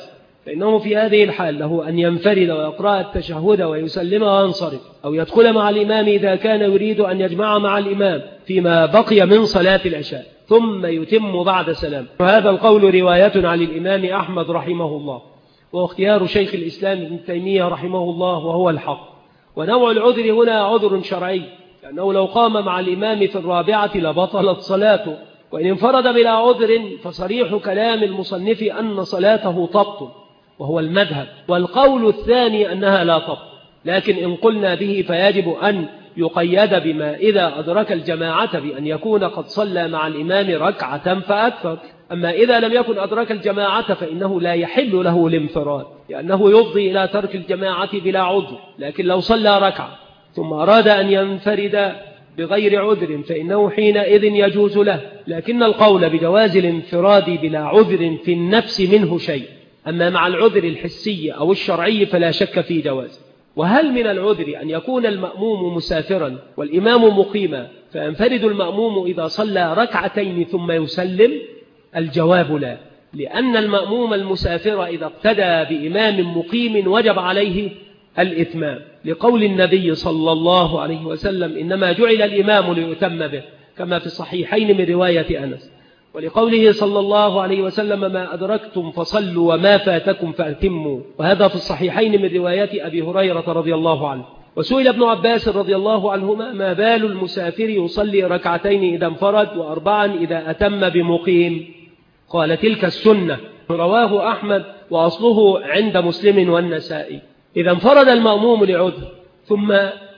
فإنه في هذه الحال له أن ينفرد ويقرأ التشهد ويسلم وينصرف، أو يدخل مع الإمام إذا كان يريد أن يجمع مع الإمام فيما بقي من صلاة العشاء ثم يتم بعد سلام. وهذا القول رواية عن الإمام أحمد رحمه الله، واختيار شيخ الإسلام ابن تيمية رحمه الله، وهو الحق. ونوع العذر هنا عذر شرعي، لأنه لو قام مع الإمام في الرابعة لبطلت صلاته، وإن انفرد بلا عذر فصريح كلام المصنف أن صلاته تبطل، وهو المذهب. والقول الثاني أنها لا تبطل، لكن إن قلنا به فيجب أن يقيد بما إذا أدرك الجماعة بأن يكون قد صلى مع الإمام ركعة فأكثر. أما إذا لم يكن أدرك الجماعة فإنه لا يحل له الانفراد، لأنه يفضي إلى ترك الجماعة بلا عذر. لكن لو صلى ركعة ثم أراد أن ينفرد بغير عذر فإنه حينئذ يجوز له، لكن القول بجواز الانفراد بلا عذر في النفس منه شيء، أما مع العذر الحسي أو الشرعي فلا شك في جواز. وهل من العذر أن يكون المأموم مسافرا والإمام مقيما فينفرد المأموم إذا صلى ركعتين ثم يسلم؟ الجواب لا، لأن المأموم المسافر إذا اقتدى بإمام مقيم وجب عليه الإتمام، لقول النبي صلى الله عليه وسلم إنما جعل الإمام ليؤتم به، كما في الصحيحين من رواية أنس، ولقوله صلى الله عليه وسلم ما أدركتم فصلوا وما فاتكم فأتموا، وهذا في الصحيحين من رواية أبي هريرة رضي الله عنه. وسئل ابن عباس رضي الله عنهما ما بال المسافر يصلي ركعتين إذا انفرد وأربعا إذا أتم بمقيم؟ قال تلك السنة، رواه أحمد وأصله عند مسلم والنسائي. إذا انفرد المأموم لعذر ثم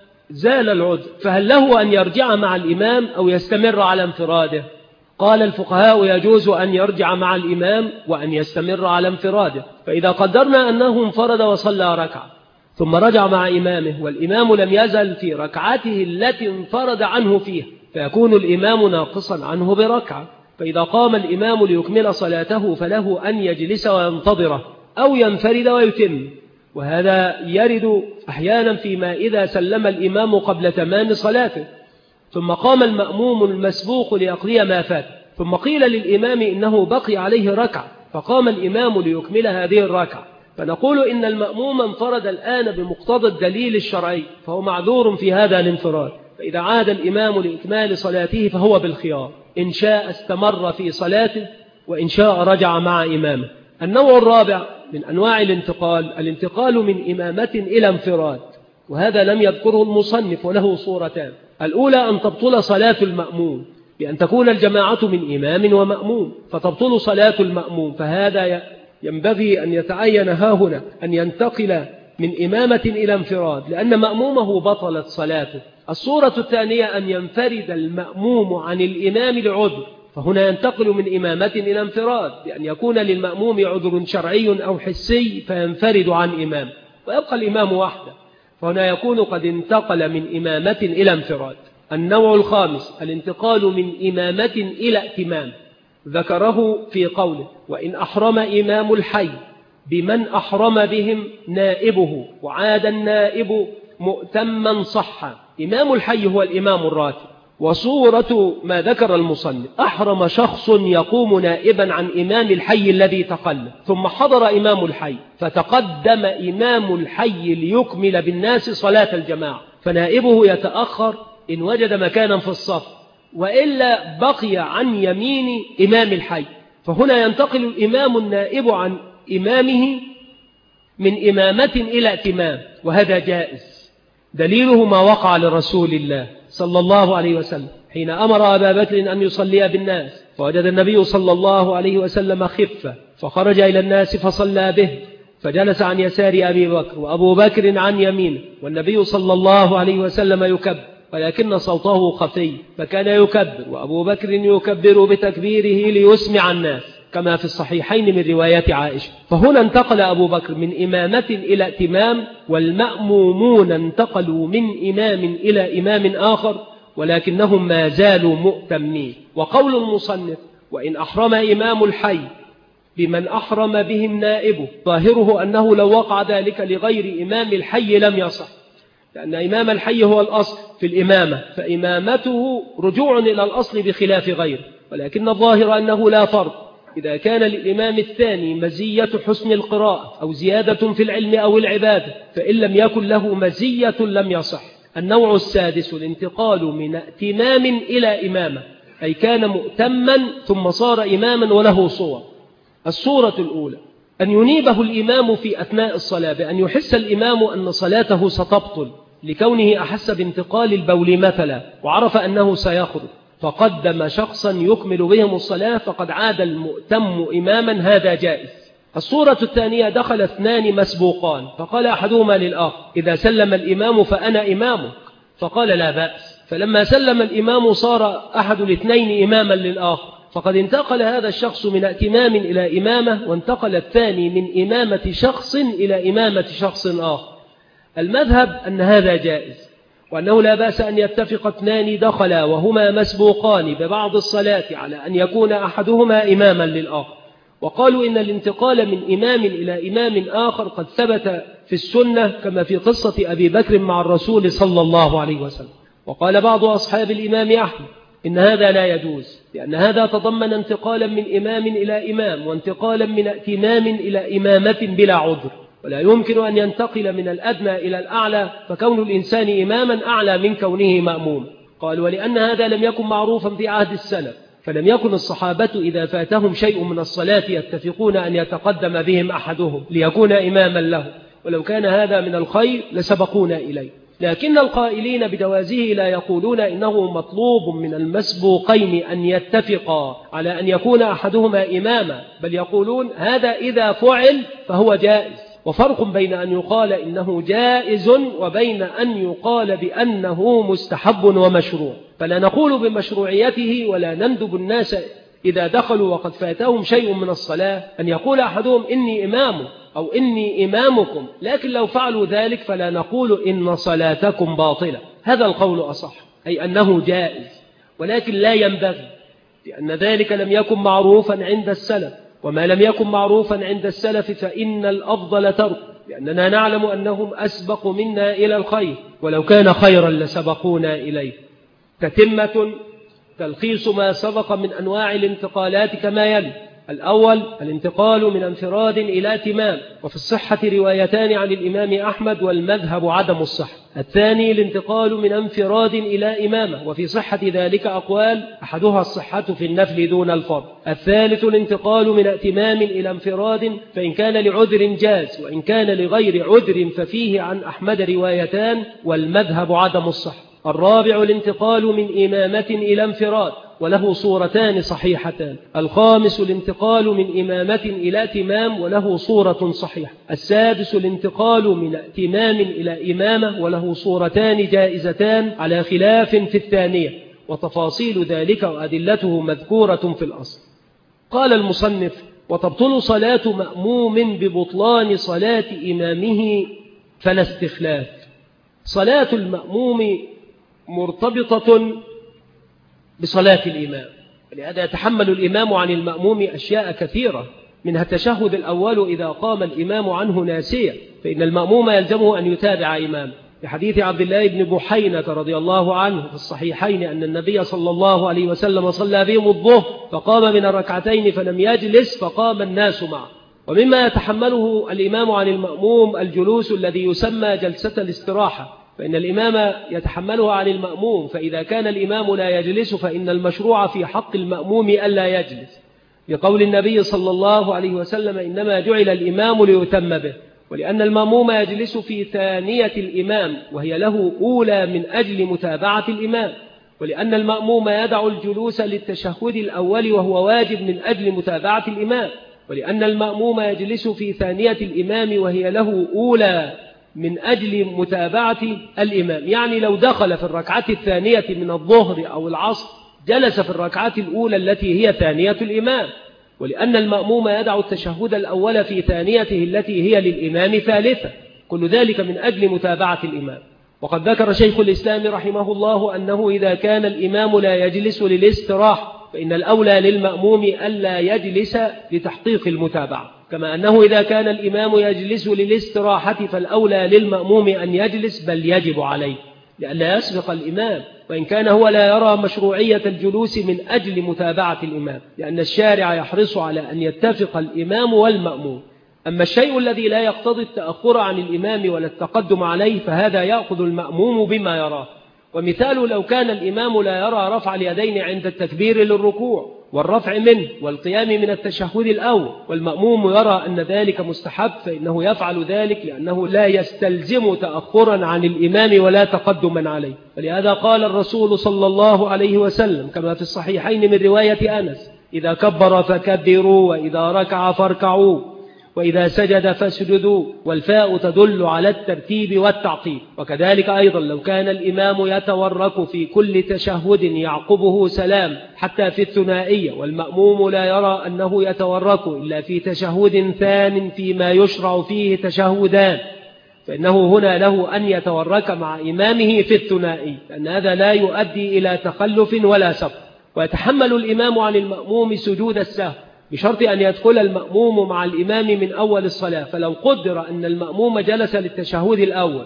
زال العذر فهل له أن يرجع مع الإمام أو يستمر على انفراده؟ قال الفقهاء يجوز أن يرجع مع الإمام وأن يستمر على انفراده. فإذا قدرنا أنه انفرد وصلى ركعة ثم رجع مع إمامه والإمام لم يزل في ركعته التي انفرد عنه فيها فيكون الإمام ناقصا عنه بركعة، فإذا قام الإمام ليكمل صلاته فله أن يجلس وينتظره أو ينفرد ويتم. وهذا يرد أحيانا فيما إذا سلم الإمام قبل تمام صلاته ثم قام المأموم المسبوق ليقضي ما فات، ثم قيل للإمام إنه بقي عليه ركعة فقام الإمام ليكمل هذه الركعة، فنقول إن المأموم انفرد الآن بمقتضى الدليل الشرعي فهو معذور في هذا الانفراد. فإذا عاد الإمام لإكمال صلاته فهو بالخيار، إن شاء استمر في صلاته وإن شاء رجع مع إمامه. النوع الرابع من أنواع الانتقال من إمامة إلى انفراد، وهذا لم يذكره المصنف وله صورتان. الأولى أن تبطل صلاة المأموم بأن تكون الجماعة من إمام ومأموم فتبطل صلاة المأموم، فهذا ينبغي أن يتعين هاهنا أن ينتقل من إمامة إلى انفراد لأن مأمومه بطلت صلاته. الصورة الثانية أن ينفرد المأموم عن الإمام لعذر، فهنا ينتقل من إمامة إلى انفراد بأن يكون للمأموم عذر شرعي أو حسي فينفرد عن إمام ويبقى الإمام وحده، فهنا يكون قد انتقل من إمامة إلى انفراد. النوع الخامس الانتقال من إمامة إلى ائتمام، ذكره في قوله وإن أحرم إمام الحي بمن أحرم بهم نائبه وعاد النائب مؤتما صحا. إمام الحي هو الإمام الراتب، وصورة ما ذكر المصنف أحرم شخص يقوم نائبا عن إمام الحي الذي تقلد ثم حضر إمام الحي فتقدم إمام الحي ليكمل بالناس صلاة الجماعة، فنائبه يتأخر إن وجد مكانا في الصف وإلا بقي عن يمين إمام الحي، فهنا ينتقل الإمام النائب عن إمامه من إمامة إلى ائتمام، وهذا جائز. دليله ما وقع لرسول الله صلى الله عليه وسلم حين أمر أبا بكر أن يصلي بالناس، فوجد النبي صلى الله عليه وسلم خفة فخرج إلى الناس فصلى به، فجلس عن يسار أبي بكر وأبو بكر عن يمينه، والنبي صلى الله عليه وسلم يكبر ولكن صوته خفي فكان يكبر وأبو بكر يكبر بتكبيره ليسمع الناس كما في الصحيحين من روايات عائشة. فهنا انتقل أبو بكر من إمامة إلى ائتمام، والمأمومون انتقلوا من إمام إلى إمام آخر ولكنهم ما زالوا مؤتمين. وقول المصنف وإن أحرم إمام الحي بمن أحرم بهم نائبه ظاهره أنه لو وقع ذلك لغير إمام الحي لم يصح، لأن إمام الحي هو الأصل في الإمامة، فإمامته رجوع إلى الأصل بخلاف غيره، ولكن الظاهر أنه لا فرق إذا كان للإمام الثاني مزية حسن القراءة أو زيادة في العلم أو العبادة، فإن لم يكن له مزية لم يصح. النوع السادس الانتقال من ائتمام إلى إمامة، أي كان مؤتما ثم صار إماما وله صور. الصورة الأولى أن ينيبه الإمام في أثناء الصلاة بأن يحس الإمام أن صلاته ستبطل لكونه أحس بانتقال البول مثلا وعرف أنه سيخرج فقدم شخصا يكمل بهم الصلاة فقد عاد المؤتم إماما، هذا جائز. الصورة الثانية دخل اثنان مسبوقان فقال أحدهما للآخر إذا سلم الإمام فأنا إمامك، فقال لا بأس، فلما سلم الإمام صار أحد الاثنين إماما للآخر، فقد انتقل هذا الشخص من ائتمام إلى إمامة، وانتقل الثاني من إمامة شخص إلى إمامة شخص آخر. المذهب أن هذا جائز، وأنه لا بأس أن يتفق اثنان دخلا وهما مسبوقان ببعض الصلاة على أن يكون أحدهما إماما للآخر. وقالوا إن الانتقال من إمام إلى إمام آخر قد ثبت في السنة كما في قصة أبي بكر مع الرسول صلى الله عليه وسلم. وقال بعض أصحاب الإمام أحمد إن هذا لا يجوز، لأن هذا تضمن انتقالا من إمام إلى إمام وانتقالا من ائتمام إلى إمامة بلا عذر، ولا يمكن أن ينتقل من الأدنى إلى الأعلى، فكون الإنسان إماما أعلى من كونه مأموم. قال ولأن هذا لم يكن معروفا في عهد السلف، فلم يكن الصحابة إذا فاتهم شيء من الصلاة يتفقون أن يتقدم بهم أحدهم ليكون إماما له، ولو كان هذا من الخير لسبقونا إليه. لكن القائلين بجوازه لا يقولون إنه مطلوب من المسبوقين أن يتفقا على أن يكون أحدهما إماما، بل يقولون هذا إذا فعل فهو جائز. وفرق بين أن يقال إنه جائز وبين أن يقال بأنه مستحب ومشروع، فلا نقول بمشروعيته ولا نندب الناس إذا دخلوا وقد فاتهم شيء من الصلاة أن يقول أحدهم إني إمام أو إني إمامكم، لكن لو فعلوا ذلك فلا نقول إن صلاتكم باطلة. هذا القول أصح، أي أنه جائز، ولكن لا ينبغي، لأن ذلك لم يكن معروفا عند السلف، وما لم يكن معروفا عند السلف فإن الأفضل ترك، لأننا نعلم أنهم أسبق منا إلى الخير، ولو كان خيرا لسبقونا إليه. تتمة تلخيص ما سبق من أنواع الانتقالات كما يلي: الأول الانتقال من انفراد إلى ائتمام، وفي الصحة روايتان عن الإمام أحمد والمذهب عدم الصحة. الثاني الانتقال من انفراد إلى إمامة، وفي صحة ذلك أقوال أحدها الصحة في النفل دون الفرض. الثالث الانتقال من ائتمام إلى انفراد، فإن كان لعذر جاز، وإن كان لغير عذر ففيه عن أحمد روايتان والمذهب عدم الصحة. الرابع الانتقال من إمامة إلى انفراد، وله صورتان صحيحتان. الخامس الانتقال من إمامة إلى ائتمام، وله صورة صحيحة. السادس الانتقال من ائتمام إلى إمامة، وله صورتان جائزتان على خلاف في الثانية، وتفاصيل ذلك وأدلته مذكورة في الأصل. قال المصنف: وتبطل صلاة مأموم ببطلان صلاة إمامه فلا استخلاف. صلاة المأموم مرتبطة بصلاة الإمام، لهذا يتحمل الإمام عن المأموم أشياء كثيرة، منها التشهد الأول إذا قام الإمام عنه ناسيا، فإن المأموم يلزمه أن يتابع إمامه، لحديث عبد الله بن بحينة رضي الله عنه في الصحيحين أن النبي صلى الله عليه وسلم صلى بهم الظهر فقام من الركعتين فلم يجلس فقام الناس معه. ومما يتحمله الإمام عن المأموم الجلوس الذي يسمى جلسة الاستراحة، فإن الإمام يتحمله عن المأموم، فإذا كان الإمام لا يجلس فإن المشروع في حق المأموم ألا يجلس، لقول النبي صلى الله عليه وسلم: إنما جعل الإمام ليتم به. ولأن المأموم يجلس في ثانية الإمام وهي له أولى من أجل متابعة الإمام، ولأن المأموم يدع الجلوس للتشهد الأول وهو واجب من أجل متابعة الإمام، ولأن المأموم يجلس في ثانية الإمام وهي له أولى من أجل متابعة الإمام. يعني لو دخل في الركعة الثانية من الظهر أو العصر جلس في الركعة الأولى التي هي ثانية الإمام، ولأن المأموم يدع التشهد الأول في ثانيته التي هي للإمام ثالثة، كل ذلك من أجل متابعة الإمام. وقد ذكر شيخ الإسلام رحمه الله أنه إذا كان الإمام لا يجلس للاستراحة فإن الأولى للمأموم ألا يجلس لتحقيق المتابعة، كما أنه إذا كان الإمام يجلس للاستراحة فالأولى للمأموم أن يجلس، بل يجب عليه لئلا يسبق الإمام، وإن كان هو لا يرى مشروعية الجلوس من أجل متابعة الإمام، لأن الشارع يحرص على أن يتفق الإمام والمأموم. أما الشيء الذي لا يقتضي التأخر عن الإمام ولا التقدم عليه فهذا يأخذ المأموم بما يراه. ومثاله لو كان الإمام لا يرى رفع اليدين عند التكبير للركوع والرفع منه والقيام من التشهد الأول، والمأموم يرى أن ذلك مستحب، فإنه يفعل ذلك لأنه لا يستلزم تأخرا عن الإمام ولا تقدما عليه. ولهذا قال الرسول صلى الله عليه وسلم كما في الصحيحين من رواية أنس: إذا كبر فكبروا، وإذا ركع فاركعوا، وإذا سجد فاسجدوا. والفاء تدل على الترتيب والتعقيب. وكذلك أيضا لو كان الإمام يتورك في كل تشهد يعقبه سلام حتى في الثنائية، والمأموم لا يرى أنه يتورك إلا في تشهد ثان فيما يشرع فيه تشهدان، فإنه هنا له أن يتورك مع إمامه في الثنائي، لأن هذا لا يؤدي إلى تخلف ولا سبق. ويتحمل الإمام عن المأموم سجود السهو بشرط أن يدخل المأموم مع الإمام من أول الصلاة. فلو قدر أن المأموم جلس للتشهد الأول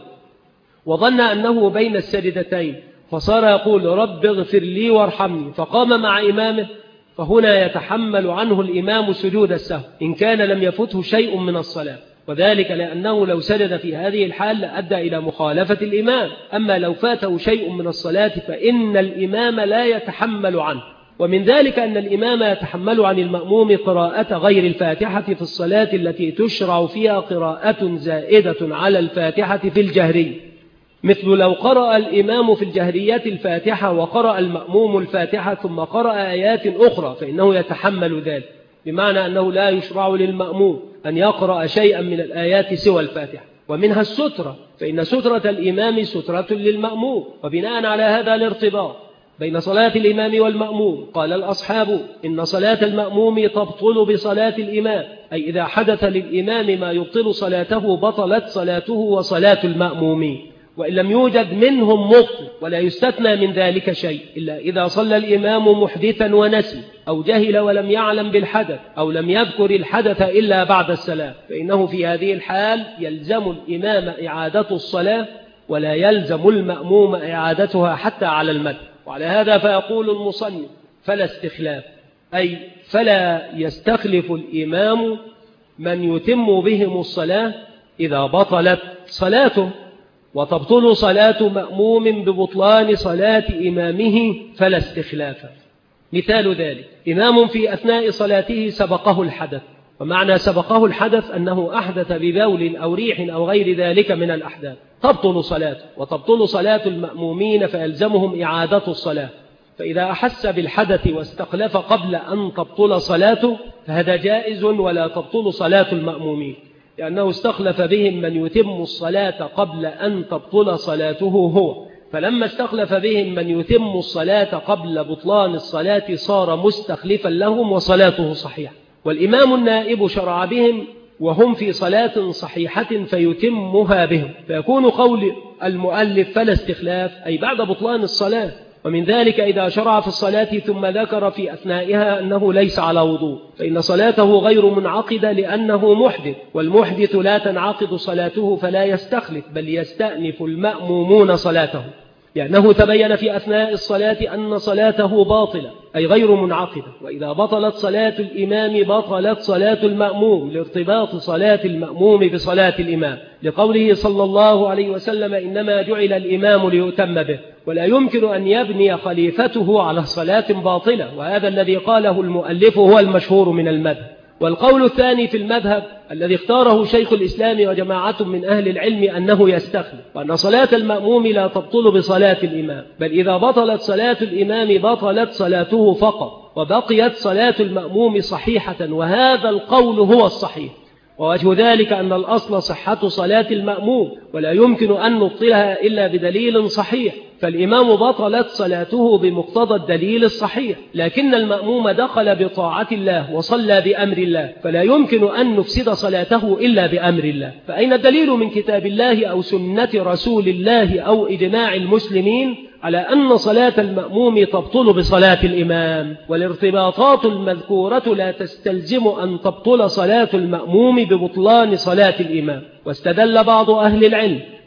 وظن أنه بين السجدتين فصار يقول رب اغفر لي وارحمني فقام مع إمامه، فهنا يتحمل عنه الإمام سجود السهو إن كان لم يفته شيء من الصلاة، وذلك لأنه لو سجد في هذه الحال لأدى إلى مخالفة الإمام. أما للو فاته شيء من الصلاة فإن الإمام لا يتحمل عنه. ومن ذلك أن الإمام يتحمل عن المأموم قراءة غير الفاتحة في الصلاة التي تشرع فيها قراءة زائدة على الفاتحة في الجهري، مثل لو قرأ الإمام في الجهريات الفاتحة وقرأ المأموم الفاتحة ثم قرأ آيات أخرى فإنه يتحمل ذلك، بمعنى أنه لا يشرع للمأموم أن يقرأ شيئا من الآيات سوى الفاتحة. ومنها السترة، فإن سترة الإمام سترة للمأموم، وبناء على هذا الارتباط بين صلاة الإمام والمأموم قال الأصحاب إن صلاة المأموم تبطل بصلاة الإمام، أي إذا حدث للإمام ما يبطل صلاته بطلت صلاته وصلاة المأمومين، وإن لم يوجد منهم مبطل، ولا يستثنى من ذلك شيء إلا إذا صلى الإمام محدثا ونسي أو جهل ولم يعلم بالحدث أو لم يذكر الحدث إلا بعد السلام، فإنه في هذه الحال يلزم الإمام إعادة الصلاة ولا يلزم المأموم إعادتها حتى على المد. وعلى هذا فيقول المصنف فلا استخلاف، أي فلا يستخلف الإمام من يتم بهم الصلاة إذا بطلت صلاته، وتبطل صلاة مأموم ببطلان صلاة إمامه فلا استخلاف. مثال ذلك إمام في أثناء صلاته سبقه الحدث، ومعنى سبقه الحدث أنه أحدث ببول أو ريح أو غير ذلك من الأحداث، تبطل صلاته وتبطل صلاة المأمومين فيلزمهم إعادة الصلاة. فإذا أحس بالحدث واستخلف قبل أن تبطل صلاته فهذا جائز ولا تبطل صلاة المأمومين، لأنه استخلف بهم من يتم الصلاة قبل أن تبطل صلاته هو، فلما استخلف بهم من يتم الصلاة قبل بطلان الصلاة صار مستخلفا لهم وصلاته صحيحة. والإمام النائب شرع بهم وهم في صلاة صحيحة فيتمها بهم، فيكون قول المؤلف فلا استخلاف أي بعد بطلان الصلاة. ومن ذلك إذا شرع في الصلاة ثم ذكر في أثنائها أنه ليس على وضوء فإن صلاته غير منعقدة لأنه محدث، والمحدث لا تنعقد صلاته فلا يستخلف بل يستأنف المأمومون صلاته، لأنه تبين في أثناء الصلاة أن صلاته باطلة أي غير منعقدة. وإذا بطلت صلاة الإمام بطلت صلاة المأموم لارتباط صلاة المأموم بصلاة الإمام، لقوله صلى الله عليه وسلم إنما جعل الإمام ليؤتم به، ولا يمكن أن يبني خليفته على صلاة باطلة، وهذا الذي قاله المؤلف هو المشهور من المذهب. والقول الثاني في المذهب الذي اختاره شيخ الإسلام وجماعة من أهل العلم أنه يستخلف، وأن صلاة المأموم لا تبطل بصلاة الإمام، بل إذا بطلت صلاة الإمام بطلت صلاته فقط وبقيت صلاة المأموم صحيحة، وهذا القول هو الصحيح. ووجه ذلك أن الأصل صحة صلاة المأموم ولا يمكن أن نبطلها إلا بدليل صحيح، فالإمام بطلت صلاته بمقتضى الدليل الصحيح، لكن المأموم دخل بطاعة الله وصلى بأمر الله فلا يمكن أن نفسد صلاته إلا بأمر الله. فأين الدليل من كتاب الله أو سنة رسول الله أو إجماع المسلمين على أن صلاة المأموم تبطل بصلاة الإمام؟ والارتباطات المذكورة لا تستلزم أن تبطل صلاة المأموم ببطلان صلاة الإمام. واستدل بعض أهل العلم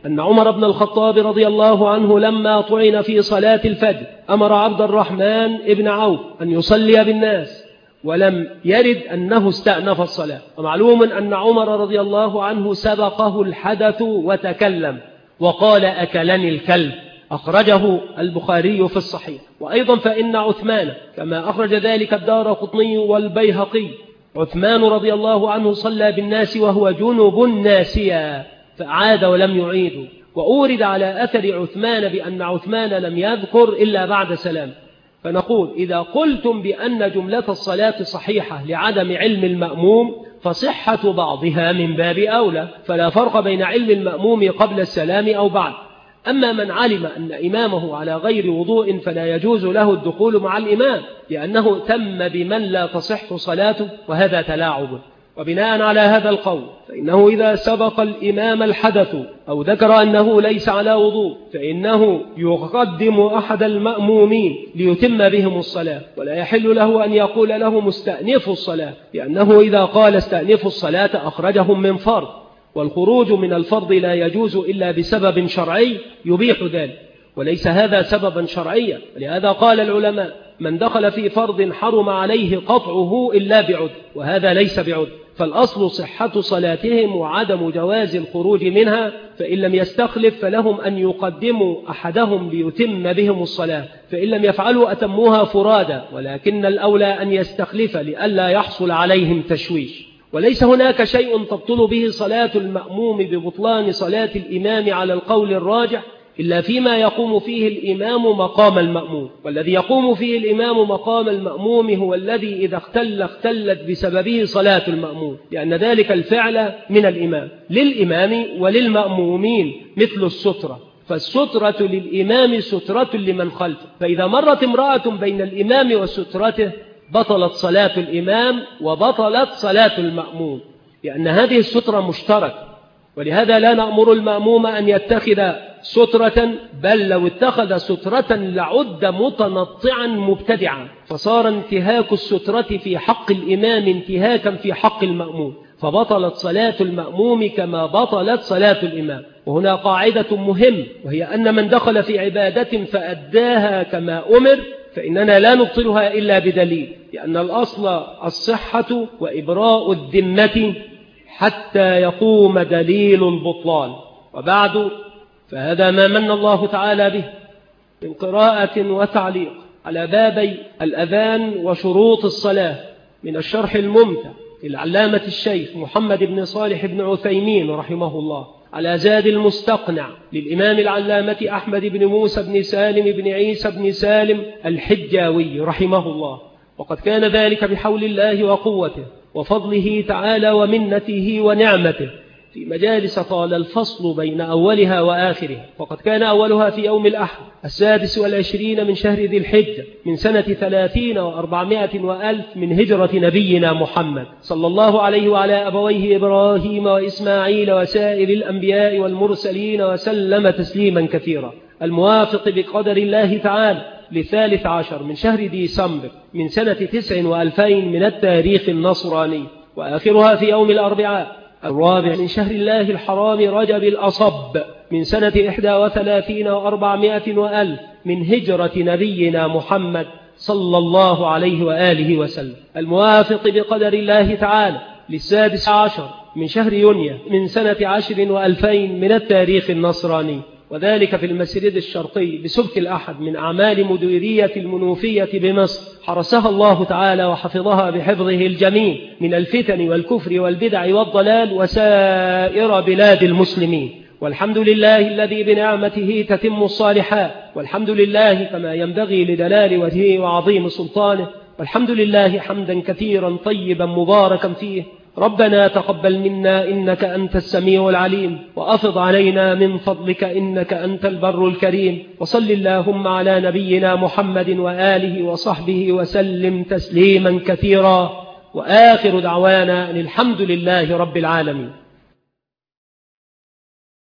أن عمر بن الخطاب رضي الله عنه لما طعن في صلاة الفجر أمر عبد الرحمن بن عوف أن يصلي بالناس، ولم يرد أنه استأنف الصلاة. ومعلوم أن عمر رضي الله عنه سبقه الحدث وتكلم وقال أكلني الكلب، أخرجه البخاري في الصحيح. وأيضا فإن عثمان كما أخرج ذلك الدارقطني والبيهقي، عثمان رضي الله عنه صلى بالناس وهو جنب ناسيا فأعاد ولم يعيد. وأورد على أثر عثمان بأن عثمان لم يذكر إلا بعد سلام. فنقول إذا قلتم بأن جملة الصلاة صحيحة لعدم علم المأموم فصحة بعضها من باب أولى، فلا فرق بين علم المأموم قبل السلام أو بعد. أما من علم أن إمامه على غير وضوء فلا يجوز له الدخول مع الإمام، لأنه تم بمن لا تصح صلاته، وهذا تلاعب. وبناء على هذا القول فإنه إذا سبق الإمام الحدث أو ذكر أنه ليس على وضوء فإنه يقدم أحد المأمومين ليتم بهم الصلاة، ولا يحل له أن يقول لهم استأنفوا الصلاة، لأنه إذا قال استأنفوا الصلاة أخرجهم من فرض، والخروج من الفرض لا يجوز إلا بسبب شرعي يبيح ذلك، وليس هذا سببا شرعيا. ولهذا قال العلماء من دخل في فرض حرم عليه قطعه إلا بعذر، وهذا ليس بعذر، فالأصل صحة صلاتهم وعدم جواز الخروج منها. فإن لم يستخلف فلهم أن يقدموا أحدهم ليتم بهم الصلاة، فإن لم يفعلوا أتموها فرادا، ولكن الأولى أن يستخلف لئلا يحصل عليهم تشويش. وليس هناك شيء تبطل به صلاة المأموم ببطلان صلاة الإمام على القول الراجح إلا فيما يقوم فيه الإمام مقام المأموم، والذي يقوم فيه الإمام مقام المأموم هو الذي إذا اختلت بسببه صلاة المأموم، لأن ذلك الفعل من الإمام للإمام وللمأمومين مثل السترة، فالسترة للإمام سترة لمن خلفه، فإذا مرت امرأة بين الإمام وسترته بطلت صلاة الإمام وبطلت صلاة المأموم، لأن هذه السترة مشتركة. ولهذا لا نأمر المأموم أن يتخذ سترة، بل لو اتخذ سترة لعد متنطعا مبتدعا، فصار انتهاك السترة في حق الإمام انتهاكا في حق المأموم، فبطلت صلاة المأموم كما بطلت صلاة الإمام. وهنا قاعدة مهمة، وهي أن من دخل في عبادة فأداها كما أمر فإننا لا نبطلها إلا بدليل، لأن الأصل الصحة وإبراء الذمة حتى يقوم دليل البطلان. وبعد فهذا ما من الله تعالى به من قراءة وتعليق على بابي الأذان وشروط الصلاة من الشرح الممتع للعلامة الشيخ محمد بن صالح بن عثيمين رحمه الله، على زاد المستقنع للإمام العلامة أحمد بن موسى بن سالم بن عيسى بن سالم الحجاوي رحمه الله. وقد كان ذلك بحول الله وقوته وفضله تعالى ومنته ونعمته في مجالس طال الفصل بين أولها وآخرها. فقد كان أولها في يوم الأحد 26 من شهر ذي الحجة من سنة 30 و400 وألف من هجرة نبينا محمد صلى الله عليه وعلى أبويه إبراهيم وإسماعيل وسائر الأنبياء والمرسلين وسلم تسليما كثيرا، الموافق بقدر الله تعالى ل13 من شهر ديسمبر من سنة 9 و2000 من التاريخ النصراني، وآخرها في يوم الأربعاء 4 من شهر الله الحرام رجب الأصب من سنة 31 و400 وألف من هجرة نبينا محمد صلى الله عليه وآله وسلم، الموافق بقدر الله تعالى ل16 من شهر يونيو من سنة 10 و2000 من التاريخ النصراني، وذلك في المسجد الشرقي بسبك الأحد من أعمال مديرية المنوفية بمصر، حرسها الله تعالى وحفظها بحفظه الجميل من الفتن والكفر والبدع والضلال وسائر بلاد المسلمين. والحمد لله الذي بنعمته تتم الصالحات، والحمد لله كما ينبغي لدلال وجهه وعظيم سلطانه، والحمد لله حمدا كثيرا طيبا مباركا فيه. ربنا تقبل منا إنك أنت السميع العليم، وأفض علينا من فضلك إنك أنت البر الكريم. وصل اللهم على نبينا محمد وآله وصحبه وسلم تسليما كثيرا، وآخر دعوانا أن الحمد لله رب العالمين.